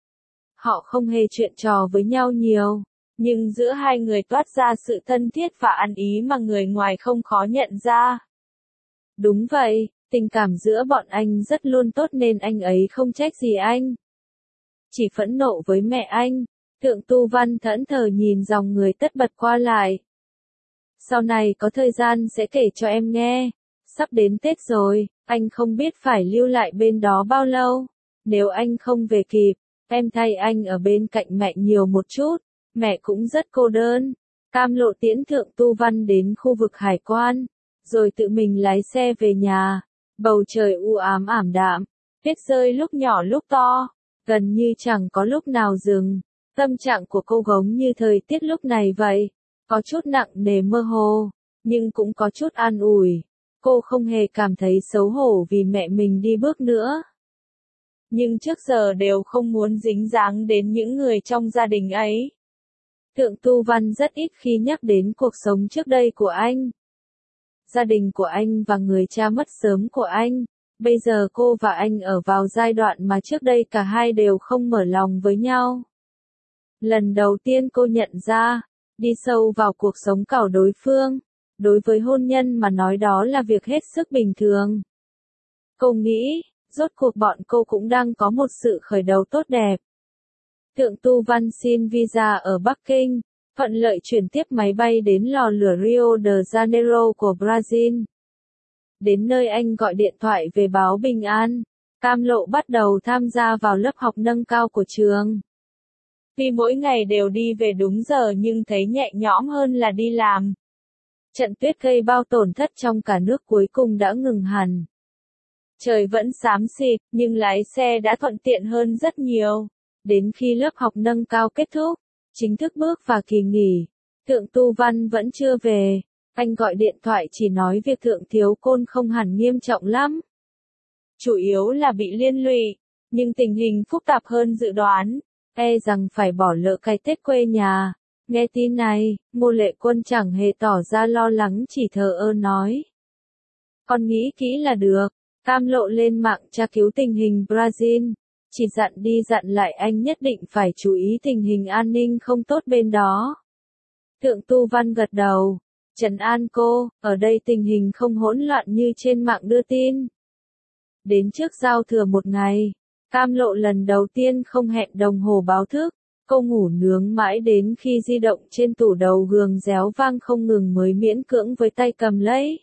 Họ không hề chuyện trò với nhau nhiều, nhưng giữa hai người toát ra sự thân thiết và ăn ý mà người ngoài không khó nhận ra. Đúng vậy, tình cảm giữa bọn anh rất luôn tốt nên anh ấy không trách gì anh. Chỉ phẫn nộ với mẹ anh. Thượng Tu Văn thẫn thờ nhìn dòng người tất bật qua lại. Sau này có thời gian sẽ kể cho em nghe. Sắp đến Tết rồi, anh không biết phải lưu lại bên đó bao lâu. Nếu anh không về kịp, em thay anh ở bên cạnh mẹ nhiều một chút. Mẹ cũng rất cô đơn. Cam Lộ tiễn Thượng Tu Văn đến khu vực hải quan, rồi tự mình lái xe về nhà. Bầu trời u ám ảm đạm, tuyết rơi lúc nhỏ lúc to, gần như chẳng có lúc nào dừng. Tâm trạng của cô giống như thời tiết lúc này vậy, có chút nặng nề mơ hồ, nhưng cũng có chút an ủi. Cô không hề cảm thấy xấu hổ vì mẹ mình đi bước nữa. Nhưng trước giờ đều không muốn dính dáng đến những người trong gia đình ấy. Thượng Tu Văn rất ít khi nhắc đến cuộc sống trước đây của anh. Gia đình của anh và người cha mất sớm của anh. Bây giờ cô và anh ở vào giai đoạn mà trước đây cả hai đều không mở lòng với nhau. Lần đầu tiên cô nhận ra, đi sâu vào cuộc sống của đối phương, đối với hôn nhân mà nói đó là việc hết sức bình thường. Cô nghĩ, rốt cuộc bọn cô cũng đang có một sự khởi đầu tốt đẹp. Thượng Tu Văn xin visa ở Bắc Kinh, thuận lợi chuyển tiếp máy bay đến lò lửa Rio de Janeiro của Brazil. Đến nơi anh gọi điện thoại về báo bình an. Cam Lộ bắt đầu tham gia vào lớp học nâng cao của trường. Vì mỗi ngày đều đi về đúng giờ nhưng thấy nhẹ nhõm hơn là đi làm. Trận tuyết gây bao tổn thất trong cả nước cuối cùng đã ngừng hẳn. Trời vẫn xám xịt, nhưng lái xe đã thuận tiện hơn rất nhiều. Đến khi lớp học nâng cao kết thúc, chính thức bước vào kỳ nghỉ, Thượng Tu Văn vẫn chưa về. Anh gọi điện thoại chỉ nói việc Thượng Thiếu Côn không hẳn nghiêm trọng lắm. Chủ yếu là bị liên lụy, nhưng tình hình phức tạp hơn dự đoán, e rằng phải bỏ lỡ cái Tết quê nhà. Nghe tin này, Ngô Lệ Quân chẳng hề tỏ ra lo lắng, chỉ thờ ơ nói. Con nghĩ kỹ là được. Cam Lộ lên mạng tra cứu tình hình Brazil, chỉ dặn đi dặn lại anh nhất định phải chú ý tình hình an ninh không tốt bên đó. Thượng Tu Văn gật đầu, trấn an cô, ở đây tình hình không hỗn loạn như trên mạng đưa tin. Đến trước giao thừa một ngày, Cam Lộ lần đầu tiên không hẹn đồng hồ báo thức, cô ngủ nướng mãi đến khi di động trên tủ đầu giường réo vang không ngừng mới miễn cưỡng với tay cầm lấy.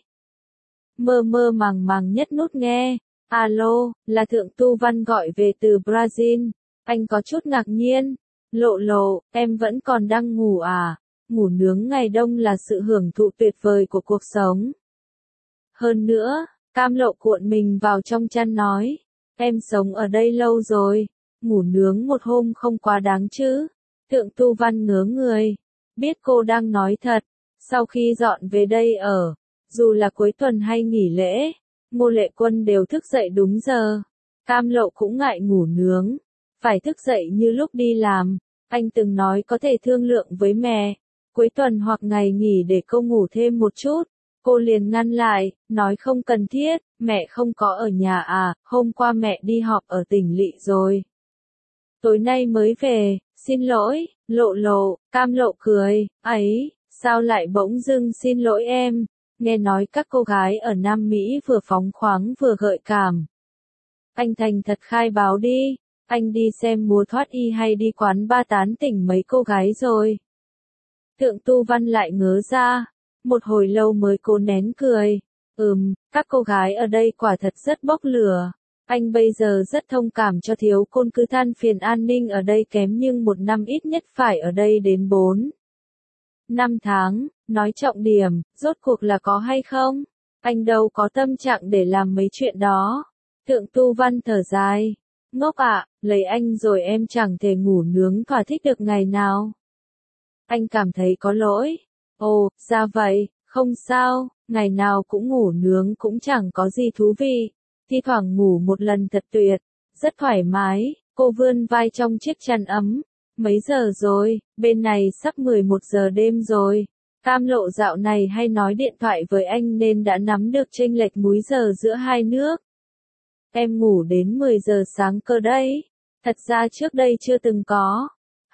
Mơ mơ màng màng nhất nút nghe, alo, là Thượng Tu Văn gọi về từ Brazil. Anh có chút ngạc nhiên, Lộ Lộ, em vẫn còn đang ngủ à? Ngủ nướng ngày đông là sự hưởng thụ tuyệt vời của cuộc sống. Hơn nữa, Cam Lộ cuộn mình vào trong chăn nói, em sống ở đây lâu rồi, ngủ nướng một hôm không quá đáng chứ. Thượng Tu Văn ngớ người, biết cô đang nói thật. Sau khi dọn về đây ở, dù là cuối tuần hay nghỉ lễ, Ngô Lệ Quân đều thức dậy đúng giờ. Cam Lộ cũng ngại ngủ nướng, phải thức dậy như lúc đi làm. Anh từng nói có thể thương lượng với mẹ, cuối tuần hoặc ngày nghỉ để cô ngủ thêm một chút. Cô liền ngăn lại, nói không cần thiết, mẹ không có ở nhà à, hôm qua mẹ đi họp ở tỉnh lỵ rồi. Tối nay mới về, xin lỗi, Lộ Lộ. Cam Lộ cười, ấy, sao lại bỗng dưng xin lỗi em, nghe nói các cô gái ở Nam Mỹ vừa phóng khoáng vừa gợi cảm. Anh thành thật khai báo đi, anh đi xem múa thoát y hay đi quán ba tán tỉnh mấy cô gái rồi. Thượng Tu Văn lại ngớ ra, một hồi lâu mới cố nén cười. Các cô gái ở đây quả thật rất bốc lửa. Anh bây giờ rất thông cảm cho Thiếu Côn cứ than phiền an ninh ở đây kém nhưng một năm ít nhất phải ở đây đến 4-5 tháng, nói trọng điểm, rốt cuộc là có hay không? Anh đâu có tâm trạng để làm mấy chuyện đó. Thượng Tu Văn thở dài, ngốc ạ, lấy anh rồi em chẳng thể ngủ nướng thỏa thích được ngày nào. Anh cảm thấy có lỗi. Ồ, ra vậy, không sao, ngày nào cũng ngủ nướng cũng chẳng có gì thú vị. Thi thoảng ngủ một lần thật tuyệt, rất thoải mái. Cô vươn vai trong chiếc chăn ấm. Mấy giờ rồi, bên này sắp 11 giờ đêm rồi. Cam Lộ dạo này hay nói điện thoại với anh nên đã nắm được chênh lệch múi giờ giữa hai nước. Em ngủ đến 10 giờ sáng cơ đấy. Thật ra trước đây chưa từng có.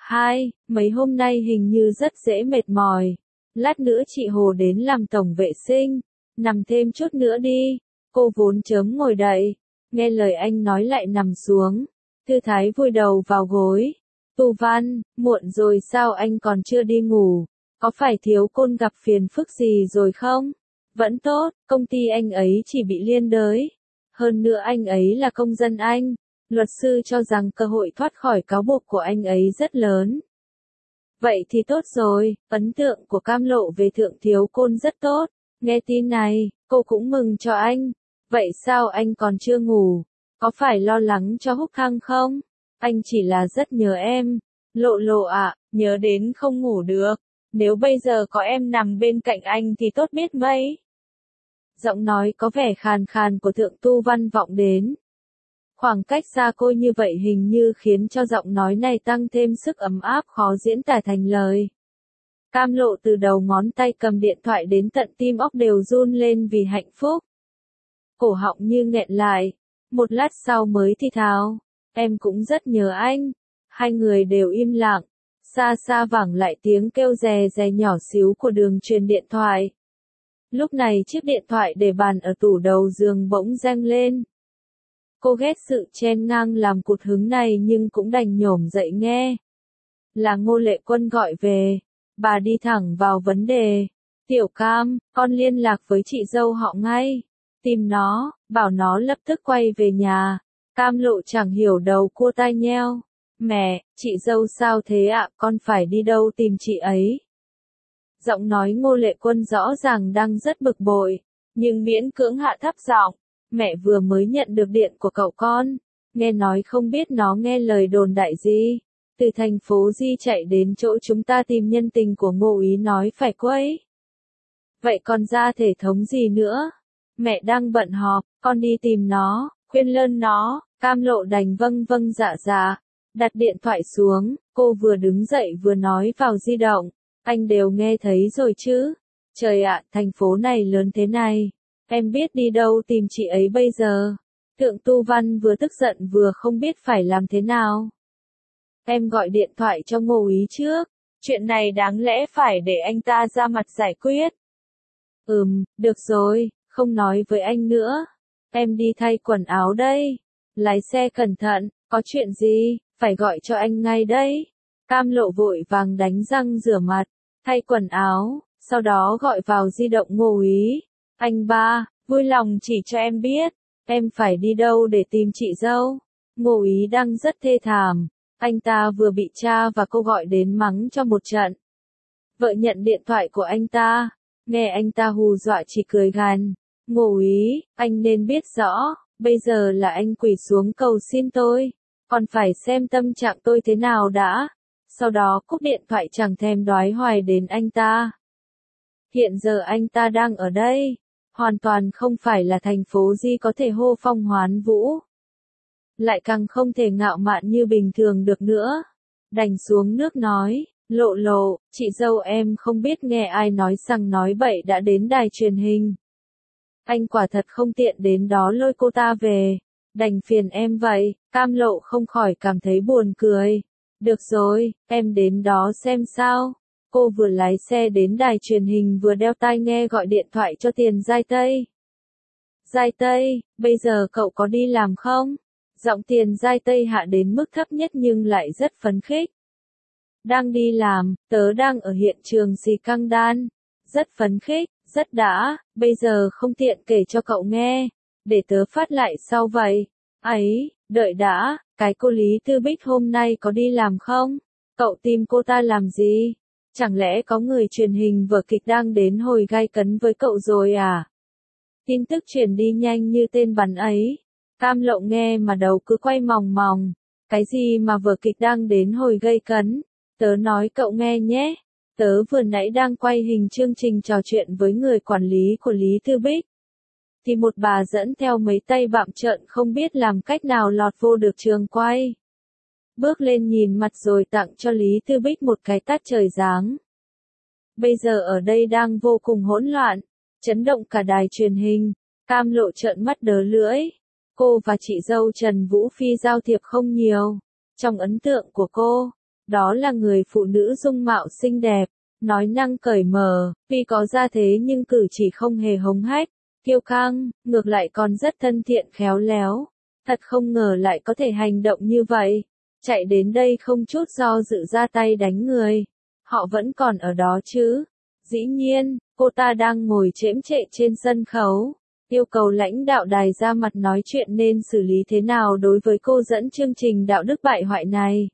Mấy hôm nay hình như rất dễ mệt mỏi. Lát nữa chị Hồ đến làm tổng vệ sinh. Nằm thêm chút nữa đi. Cô vốn chớm ngồi dậy. Nghe lời anh nói lại nằm xuống. Thư thái vùi đầu vào gối. Tu Văn, muộn rồi sao anh còn chưa đi ngủ? Có phải Thiếu Côn gặp phiền phức gì rồi không? Vẫn tốt, công ty anh ấy chỉ bị liên đới. Hơn nữa anh ấy là công dân Anh. Luật sư cho rằng cơ hội thoát khỏi cáo buộc của anh ấy rất lớn. Vậy thì tốt rồi, ấn tượng của Cam Lộ về Thượng Thiếu Côn rất tốt. Nghe tin này, cô cũng mừng cho anh. Vậy sao anh còn chưa ngủ? Có phải lo lắng cho Húc Thăng không? Anh chỉ là rất nhớ em. Lộ Lộ ạ, nhớ đến không ngủ được. Nếu bây giờ có em nằm bên cạnh anh thì tốt biết mấy. Giọng nói có vẻ khàn khàn của Thượng Tu Văn vọng đến. Khoảng cách xa cô như vậy hình như khiến cho giọng nói này tăng thêm sức ấm áp khó diễn tả thành lời. Cam Lộ từ đầu ngón tay cầm điện thoại đến tận tim óc đều run lên vì hạnh phúc. Cổ họng như nghẹn lại. Một lát sau mới thì thào. Em cũng rất nhớ anh. Hai người đều im lặng. Xa xa vẳng lại tiếng kêu rè rè nhỏ xíu của đường truyền điện thoại. Lúc này chiếc điện thoại để bàn ở tủ đầu giường bỗng reng lên. Cô ghét sự chen ngang làm cụt hứng này nhưng cũng đành nhổm dậy nghe. Là Ngô Lệ Quân gọi về. Bà đi thẳng vào vấn đề. Tiểu Cam, con liên lạc với chị dâu họ ngay. Tìm nó, bảo nó lập tức quay về nhà. Cam Lộ chẳng hiểu đầu cua tai nheo. Mẹ, chị dâu sao thế ạ, con phải đi đâu tìm chị ấy? Giọng nói Ngô Lệ Quân rõ ràng đang rất bực bội, nhưng miễn cưỡng hạ thấp giọng. Mẹ vừa mới nhận được điện của cậu con, nghe nói không biết nó nghe lời đồn đại gì. Từ thành phố Di chạy đến chỗ chúng ta tìm nhân tình của Ngô Úy nói phải quấy. Vậy còn ra thể thống gì nữa? Mẹ đang bận họp, con đi tìm nó, khuyên lơn nó. Cam Lộ đành vâng vâng dạ dạ, đặt điện thoại xuống, cô vừa đứng dậy vừa nói vào di động. Anh đều nghe thấy rồi chứ. Trời ạ, thành phố này lớn thế này, em biết đi đâu tìm chị ấy bây giờ. Thượng Tu Văn vừa tức giận vừa không biết phải làm thế nào. Em gọi điện thoại cho Ngô Úy trước, chuyện này đáng lẽ phải để anh ta ra mặt giải quyết. Được rồi, không nói với anh nữa. Em đi thay quần áo đây. Lái xe cẩn thận, có chuyện gì, phải gọi cho anh ngay đấy. Cam Lộ vội vàng đánh răng rửa mặt, thay quần áo, sau đó gọi vào di động Ngô Úy. Anh ba, vui lòng chỉ cho em biết, em phải đi đâu để tìm chị dâu. Ngô Úy đang rất thê thảm, anh ta vừa bị cha và cô gọi đến mắng cho một trận. Vợ nhận điện thoại của anh ta, nghe anh ta hù dọa chỉ cười gằn. Ngô Úy, anh nên biết rõ, bây giờ là anh quỳ xuống cầu xin tôi, còn phải xem tâm trạng tôi thế nào đã. Sau đó cúp điện thoại chẳng thèm đoái hoài đến anh ta. Hiện giờ anh ta đang ở đây, hoàn toàn không phải là thành phố Di có thể hô phong hoán vũ. Lại càng không thể ngạo mạn như bình thường được nữa. Đành xuống nước nói, Lộ Lộ, chị dâu em không biết nghe ai nói rằng nói bậy đã đến đài truyền hình. Anh quả thật không tiện đến đó lôi cô ta về, đành phiền em vậy. Cam Lộ không khỏi cảm thấy buồn cười. Được rồi, em đến đó xem sao. Cô vừa lái xe đến đài truyền hình vừa đeo tai nghe gọi điện thoại cho Tiền Giai Tây. Giai Tây, bây giờ cậu có đi làm không? Giọng Tiền Giai Tây hạ đến mức thấp nhất nhưng lại rất phấn khích. Đang đi làm, tớ đang ở hiện trường xì căng đan. Rất phấn khích, rất đã, bây giờ không tiện kể cho cậu nghe. Để tớ phát lại sau vậy. Ấy, đợi đã, cái cô Lý Tư Bích hôm nay có đi làm không? Cậu tìm cô ta làm gì? Chẳng lẽ có người truyền hình vở kịch đang đến hồi gay cấn với cậu rồi à? Tin tức truyền đi nhanh như tên bắn ấy. Cam Lộ nghe mà đầu cứ quay mòng mòng. Cái gì mà vở kịch đang đến hồi gây cấn? Tớ nói cậu nghe nhé. Tớ vừa nãy đang quay hình chương trình trò chuyện với người quản lý của Lý Tư Bích. Thì một bà dẫn theo mấy tay bạm trợn không biết làm cách nào lọt vô được trường quay. Bước lên nhìn mặt rồi tặng cho Lý Tư Bích một cái tát trời giáng. Bây giờ ở đây đang vô cùng hỗn loạn, chấn động cả đài truyền hình. Cam Lộ trợn mắt đớ lưỡi. Cô và chị dâu Trần Vũ Phi giao thiệp không nhiều. Trong ấn tượng của cô, đó là người phụ nữ dung mạo xinh đẹp, nói năng cởi mở, tuy có gia thế nhưng cử chỉ không hề hống hách, kiêu căng, ngược lại còn rất thân thiện khéo léo. Thật không ngờ lại có thể hành động như vậy. Chạy đến đây không chút do dự ra tay đánh người. Họ vẫn còn ở đó chứ. Dĩ nhiên, cô ta đang ngồi chễm chệ trên sân khấu. Yêu cầu lãnh đạo đài ra mặt nói chuyện nên xử lý thế nào đối với cô dẫn chương trình đạo đức bại hoại này.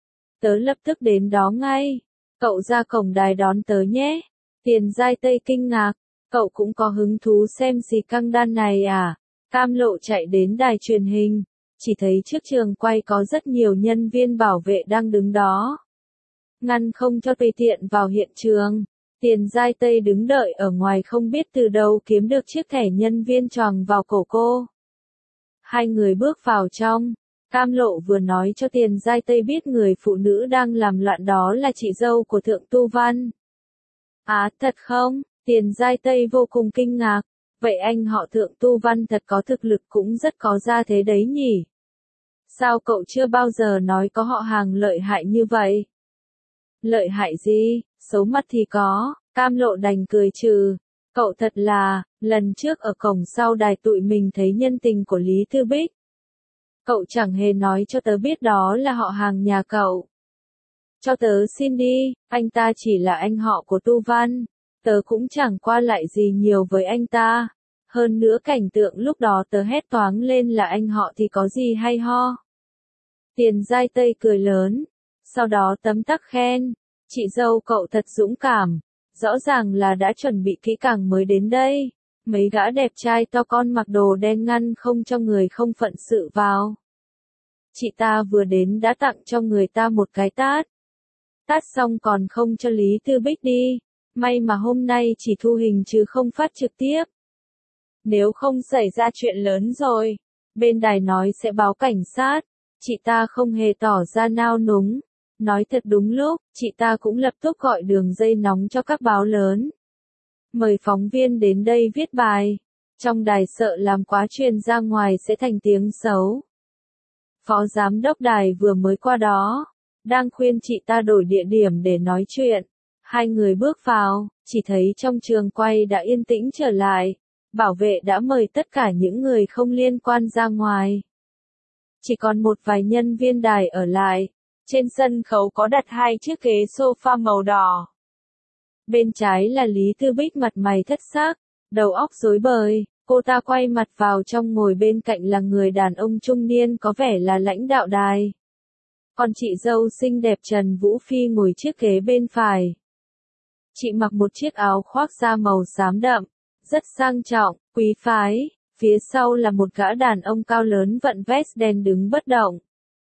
Tớ lập tức đến đó ngay. Cậu ra cổng đài đón tớ nhé. Tiền Giai Tây kinh ngạc. Cậu cũng có hứng thú xem xì căng đan này à? Cam Lộ chạy đến đài truyền hình. Chỉ thấy trước trường quay có rất nhiều nhân viên bảo vệ đang đứng đó. Ngăn không cho tùy tiện vào hiện trường. Tiền Giai Tây đứng đợi ở ngoài không biết từ đâu kiếm được chiếc thẻ nhân viên choàng vào cổ cô. Hai người bước vào trong. Cam Lộ vừa nói cho Tiền Giai Tây biết người phụ nữ đang làm loạn đó là chị dâu của Thượng Tu Văn. À, thật không? Tiền Giai Tây vô cùng kinh ngạc. Vậy anh họ Thượng Tu Văn thật có thực lực cũng rất có gia thế đấy nhỉ? Sao cậu chưa bao giờ nói có họ hàng lợi hại như vậy? Lợi hại gì? Xấu mặt thì có. Cam Lộ đành cười trừ. Cậu thật là, lần trước ở cổng sau đài tụi mình thấy nhân tình của Lý Thư Bích. Cậu chẳng hề nói cho tớ biết đó là họ hàng nhà cậu. Cho tớ xin đi, anh ta chỉ là anh họ của Tu Văn. Tớ cũng chẳng qua lại gì nhiều với anh ta. Hơn nữa cảnh tượng lúc đó tớ hét toáng lên là anh họ thì có gì hay ho. Tiền Giai Tây cười lớn, sau đó tấm tắc khen, chị dâu cậu thật dũng cảm, rõ ràng là đã chuẩn bị kỹ càng mới đến đây. Mấy gã đẹp trai to con mặc đồ đen ngăn không cho người không phận sự vào. Chị ta vừa đến đã tặng cho người ta một cái tát. Tát xong còn không cho Lý Tư Bích đi. May mà hôm nay chỉ thu hình chứ không phát trực tiếp. Nếu không xảy ra chuyện lớn rồi, bên đài nói sẽ báo cảnh sát. Chị ta không hề tỏ ra nao núng. Nói thật đúng lúc, chị ta cũng lập tức gọi đường dây nóng cho các báo lớn. Mời phóng viên đến đây viết bài. Trong đài sợ làm quá truyền ra ngoài sẽ thành tiếng xấu. Phó giám đốc đài vừa mới qua đó, đang khuyên chị ta đổi địa điểm để nói chuyện. Hai người bước vào, chỉ thấy trong trường quay đã yên tĩnh trở lại. Bảo vệ đã mời tất cả những người không liên quan ra ngoài. Chỉ còn một vài nhân viên đài ở lại. Trên sân khấu có đặt hai chiếc ghế sofa màu đỏ. Bên trái là Lý Tư Bích mặt mày thất xác, đầu óc rối bời, cô ta quay mặt vào trong, ngồi bên cạnh là người đàn ông trung niên có vẻ là lãnh đạo đài. Còn chị dâu xinh đẹp Trần Vũ Phi ngồi chiếc ghế bên phải. Chị mặc một chiếc áo khoác da màu xám đậm, rất sang trọng, quý phái, phía sau là một gã đàn ông cao lớn vận vest đen đứng bất động.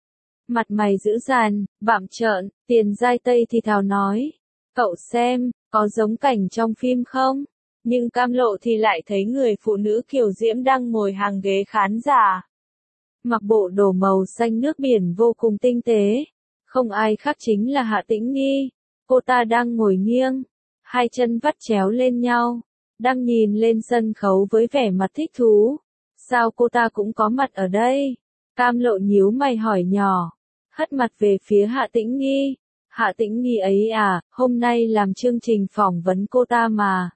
Mặt mày dữ dằn, bặm trợn, Tiền Giai Tây thì thào nói, cậu xem, có giống cảnh trong phim không? Nhưng cam lộ thì lại thấy người phụ nữ kiều diễm đang ngồi hàng ghế khán giả. Mặc bộ đồ màu xanh nước biển vô cùng tinh tế. Không ai khác chính là Hạ Tĩnh Nghi. Cô ta đang ngồi nghiêng, hai chân vắt chéo lên nhau, đang nhìn lên sân khấu với vẻ mặt thích thú. Sao cô ta cũng có mặt ở đây? Cam lộ nhíu mày hỏi nhỏ, hất mặt về phía Hạ Tĩnh Nghi. Hạ Tĩnh Nghi ấy à, hôm nay làm chương trình phỏng vấn cô ta mà.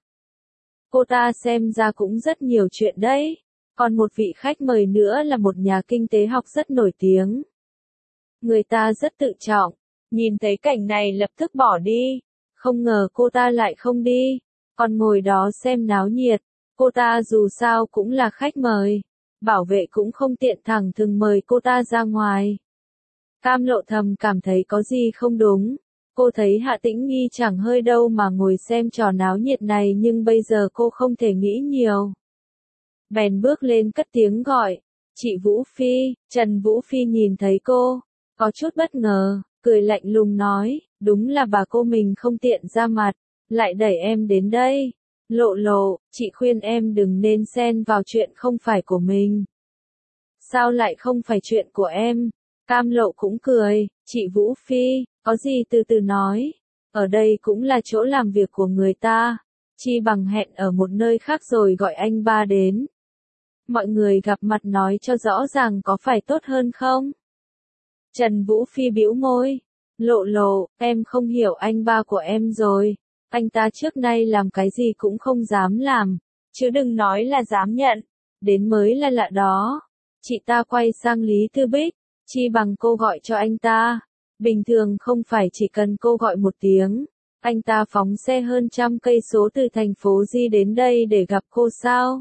Cô ta xem ra cũng rất nhiều chuyện đấy. Còn một vị khách mời nữa là một nhà kinh tế học rất nổi tiếng. Người ta rất tự trọng, nhìn thấy cảnh này lập tức bỏ đi. Không ngờ cô ta lại không đi, còn ngồi đó xem náo nhiệt. Cô ta dù sao cũng là khách mời. Bảo vệ cũng không tiện thẳng thừng mời cô ta ra ngoài. Cam lộ thầm cảm thấy có gì không đúng. Cô thấy Hạ Tĩnh Nghi chẳng hơi đâu mà ngồi xem trò náo nhiệt này, nhưng bây giờ cô không thể nghĩ nhiều. Bèn bước lên cất tiếng gọi, chị Vũ Phi. Trần Vũ Phi nhìn thấy cô, có chút bất ngờ, cười lạnh lùng nói, đúng là bà cô mình không tiện ra mặt, lại đẩy em đến đây. Lộ lộ, chị khuyên em đừng nên xen vào chuyện không phải của mình. Sao lại không phải chuyện của em? Cam lộ cũng cười, chị Vũ Phi, có gì từ từ nói. Ở đây cũng là chỗ làm việc của người ta. Chi bằng hẹn ở một nơi khác rồi gọi anh ba đến. Mọi người gặp mặt nói cho rõ ràng có phải tốt hơn không? Trần Vũ Phi bĩu môi. Lộ lộ, em không hiểu anh ba của em rồi. Anh ta trước nay làm cái gì cũng không dám làm. Chứ đừng nói là dám nhận. Đến mới là lạ đó. Chị ta quay sang Lý Tư Bích. Chi bằng cô gọi cho anh ta. Bình thường không phải chỉ cần cô gọi một tiếng. Anh ta phóng xe hơn 100 cây số từ thành phố Di đến đây để gặp cô sao?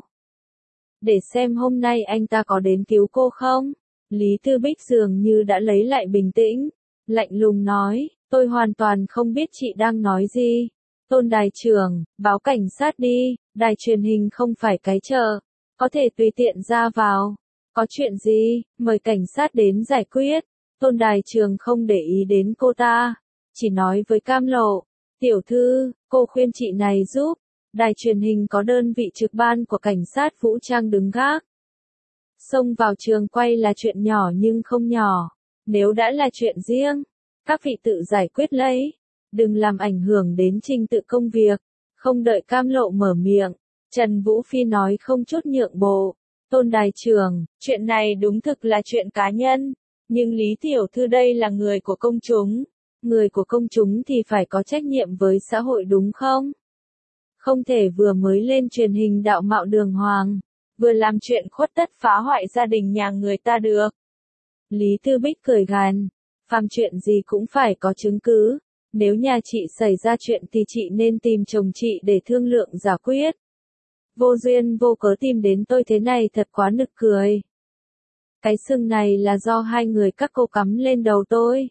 Để xem hôm nay anh ta có đến cứu cô không? Lý Tư Bích dường như đã lấy lại bình tĩnh. Lạnh lùng nói, tôi hoàn toàn không biết chị đang nói gì. Tôn đài trưởng, báo cảnh sát đi, đài truyền hình không phải cái chợ. Có thể tùy tiện ra vào. Có chuyện gì, mời cảnh sát đến giải quyết. Tôn đài trưởng không để ý đến cô ta. Chỉ nói với Cam lộ, tiểu thư, cô khuyên chị này giúp. Đài truyền hình có đơn vị trực ban của cảnh sát vũ trang đứng gác. Xông vào trường quay là chuyện nhỏ nhưng không nhỏ. Nếu đã là chuyện riêng, các vị tự giải quyết lấy. Đừng làm ảnh hưởng đến trình tự công việc. Không đợi Cam lộ mở miệng, Trần Vũ Phi nói không chút nhượng bộ. Tôn đài trưởng, chuyện này đúng thực là chuyện cá nhân. Nhưng Lý tiểu thư đây là người của công chúng. Người của công chúng thì phải có trách nhiệm với xã hội đúng không? Không thể vừa mới lên truyền hình đạo mạo đường hoàng, vừa làm chuyện khuất tất phá hoại gia đình nhà người ta được. Lý Tư Bích cười gằn, phàm chuyện gì cũng phải có chứng cứ. Nếu nhà chị xảy ra chuyện thì chị nên tìm chồng chị để thương lượng giải quyết. vô duyên vô cớ tìm đến tôi thế này thật quá nực cười. Cái sừng này là do hai người các cô cắm lên đầu tôi.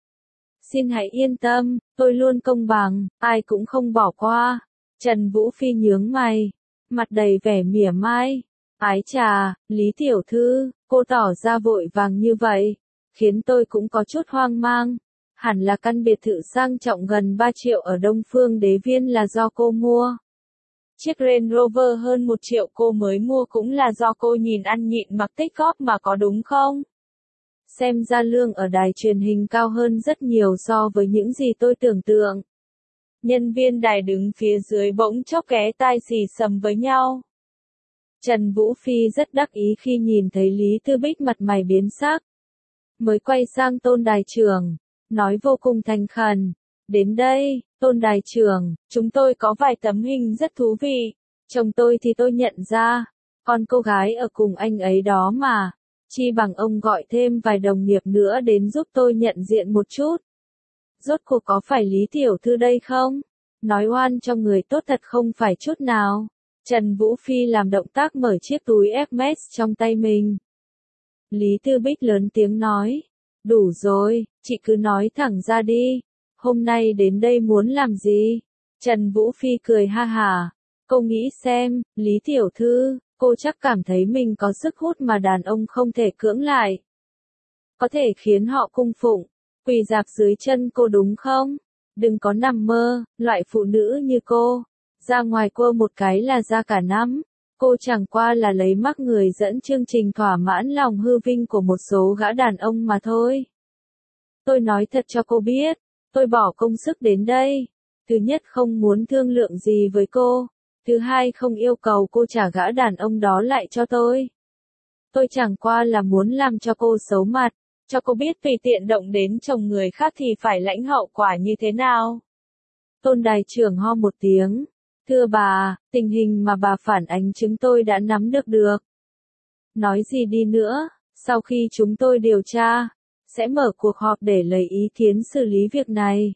Xin hãy yên tâm, tôi luôn công bằng, ai cũng không bỏ qua. Trần Vũ Phi nhướng mày, mặt đầy vẻ mỉa mai. Ái chà, Lý tiểu thư, cô tỏ ra vội vàng như vậy, khiến tôi cũng có chút hoang mang. Hẳn là căn biệt thự sang trọng gần 3 triệu ở Đông Phương Đế Viên là do cô mua. Chiếc Range Rover hơn 1 triệu cô mới mua cũng là do cô nhìn ăn nhịn mặc tích góp mà có đúng không? Xem ra lương ở đài truyền hình cao hơn rất nhiều so với những gì tôi tưởng tượng. Nhân viên đài đứng phía dưới bỗng chốc ghé tai xì xầm với nhau. Trần Vũ Phi rất đắc ý khi nhìn thấy Lý Tư Bích mặt mày biến sắc. Mới quay sang Tôn đài trưởng, nói vô cùng thành khẩn. Đến đây, Tôn đài trưởng, chúng tôi có vài tấm hình rất thú vị. Chồng tôi thì tôi nhận ra, còn cô gái ở cùng anh ấy đó mà. Chi bằng ông gọi thêm vài đồng nghiệp nữa đến giúp tôi nhận diện một chút. Rốt cuộc có phải Lý tiểu thư đây không? Nói oan cho người tốt thật không phải chút nào. Trần Vũ Phi làm động tác mở chiếc túi Hermes trong tay mình. Lý Tư Bích lớn tiếng nói. Đủ rồi, chị cứ nói thẳng ra đi. Hôm nay đến đây muốn làm gì? Trần Vũ Phi cười ha hả. Cô nghĩ xem, Lý tiểu thư, cô chắc cảm thấy mình có sức hút mà đàn ông không thể cưỡng lại. Có thể khiến họ cung phụng, quỳ rạp dưới chân cô đúng không? Đừng có nằm mơ, loại phụ nữ như cô. Ra ngoài cô một cái là ra cả năm. Cô chẳng qua là lấy mắc người dẫn chương trình thỏa mãn lòng hư vinh của một số gã đàn ông mà thôi. Tôi nói thật cho cô biết, tôi bỏ công sức đến đây. Thứ nhất không muốn thương lượng gì với cô. Thứ hai không yêu cầu cô trả gã đàn ông đó lại cho tôi. Tôi chẳng qua là muốn làm cho cô xấu mặt, cho cô biết tùy tiện động đến chồng người khác thì phải lãnh hậu quả như thế nào. Tôn đài trưởng ho một tiếng. Thưa bà, tình hình mà bà phản ánh chúng tôi đã nắm được. Nói gì đi nữa, sau khi chúng tôi điều tra, sẽ mở cuộc họp để lấy ý kiến xử lý việc này.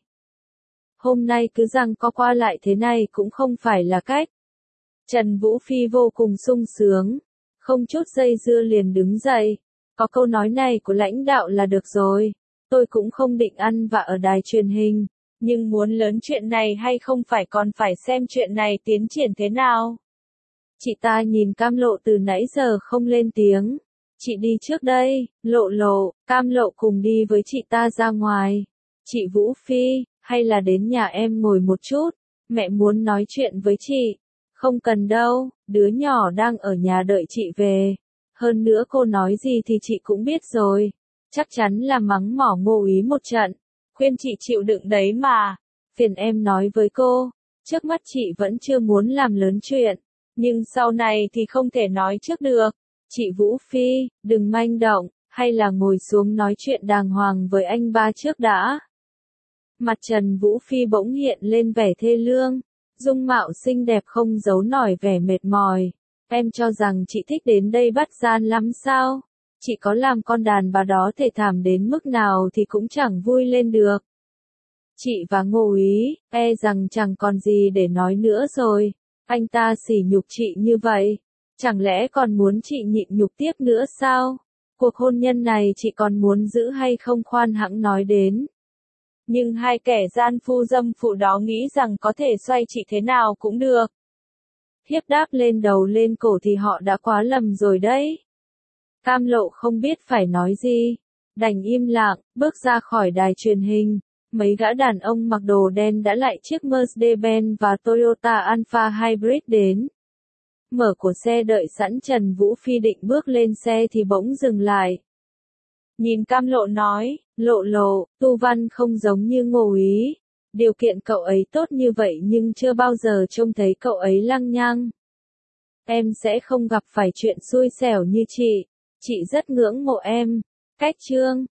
Hôm nay cứ rằng co qua lại thế này cũng không phải là cách. Trần Vũ Phi vô cùng sung sướng, không chút dây dưa liền đứng dậy. Có câu nói này của lãnh đạo là được rồi, tôi cũng không định ăn vạ ở đài truyền hình. Nhưng muốn lớn chuyện này hay không phải còn phải xem chuyện này tiến triển thế nào. Chị ta nhìn Cam Lộ từ nãy giờ không lên tiếng. Chị đi trước đây, Lộ, Cam Lộ cùng đi với chị ta ra ngoài. Chị Vũ Phi, hay là đến nhà em ngồi một chút, mẹ muốn nói chuyện với chị. Không cần đâu, đứa nhỏ đang ở nhà đợi chị về. Hơn nữa cô nói gì thì chị cũng biết rồi. Chắc chắn là mắng mỏ Ngô Úy một trận. Khuyên chị chịu đựng đấy mà. Phiền em nói với cô, trước mắt chị vẫn chưa muốn làm lớn chuyện, nhưng sau này thì không thể nói trước được. Chị Vũ Phi, đừng manh động, hay là ngồi xuống nói chuyện đàng hoàng với anh ba trước đã. Mặt Trần Vũ Phi bỗng hiện lên vẻ thê lương, dung mạo xinh đẹp không giấu nổi vẻ mệt mỏi. Em cho rằng chị thích đến đây bắt gian lắm sao? Chị có làm con đàn bà đó thể thảm đến mức nào thì cũng chẳng vui lên được. Chị và Ngô Úy, e rằng chẳng còn gì để nói nữa rồi. Anh ta sỉ nhục chị như vậy. Chẳng lẽ còn muốn chị nhịn nhục tiếp nữa sao? Cuộc hôn nhân này chị còn muốn giữ hay không khoan hẵng nói đến. Nhưng hai kẻ gian phu dâm phụ đó nghĩ rằng có thể xoay chị thế nào cũng được. Hiếp đáp lên đầu lên cổ thì họ đã quá lầm rồi đấy. Cam Lộ không biết phải nói gì, đành im lặng, bước ra khỏi đài truyền hình. Mấy gã đàn ông mặc đồ đen đã lại chiếc Mercedes-Benz và Toyota Alpha Hybrid đến. Mở của xe đợi sẵn Trần Vũ Phi định bước lên xe thì bỗng dừng lại. Nhìn Cam Lộ nói, Lộ, tu văn không giống như Ngô Úy. Điều kiện cậu ấy tốt như vậy nhưng chưa bao giờ trông thấy cậu ấy lăng nhăng. Em sẽ không gặp phải chuyện xui xẻo như chị rất ngưỡng mộ em. Cách chương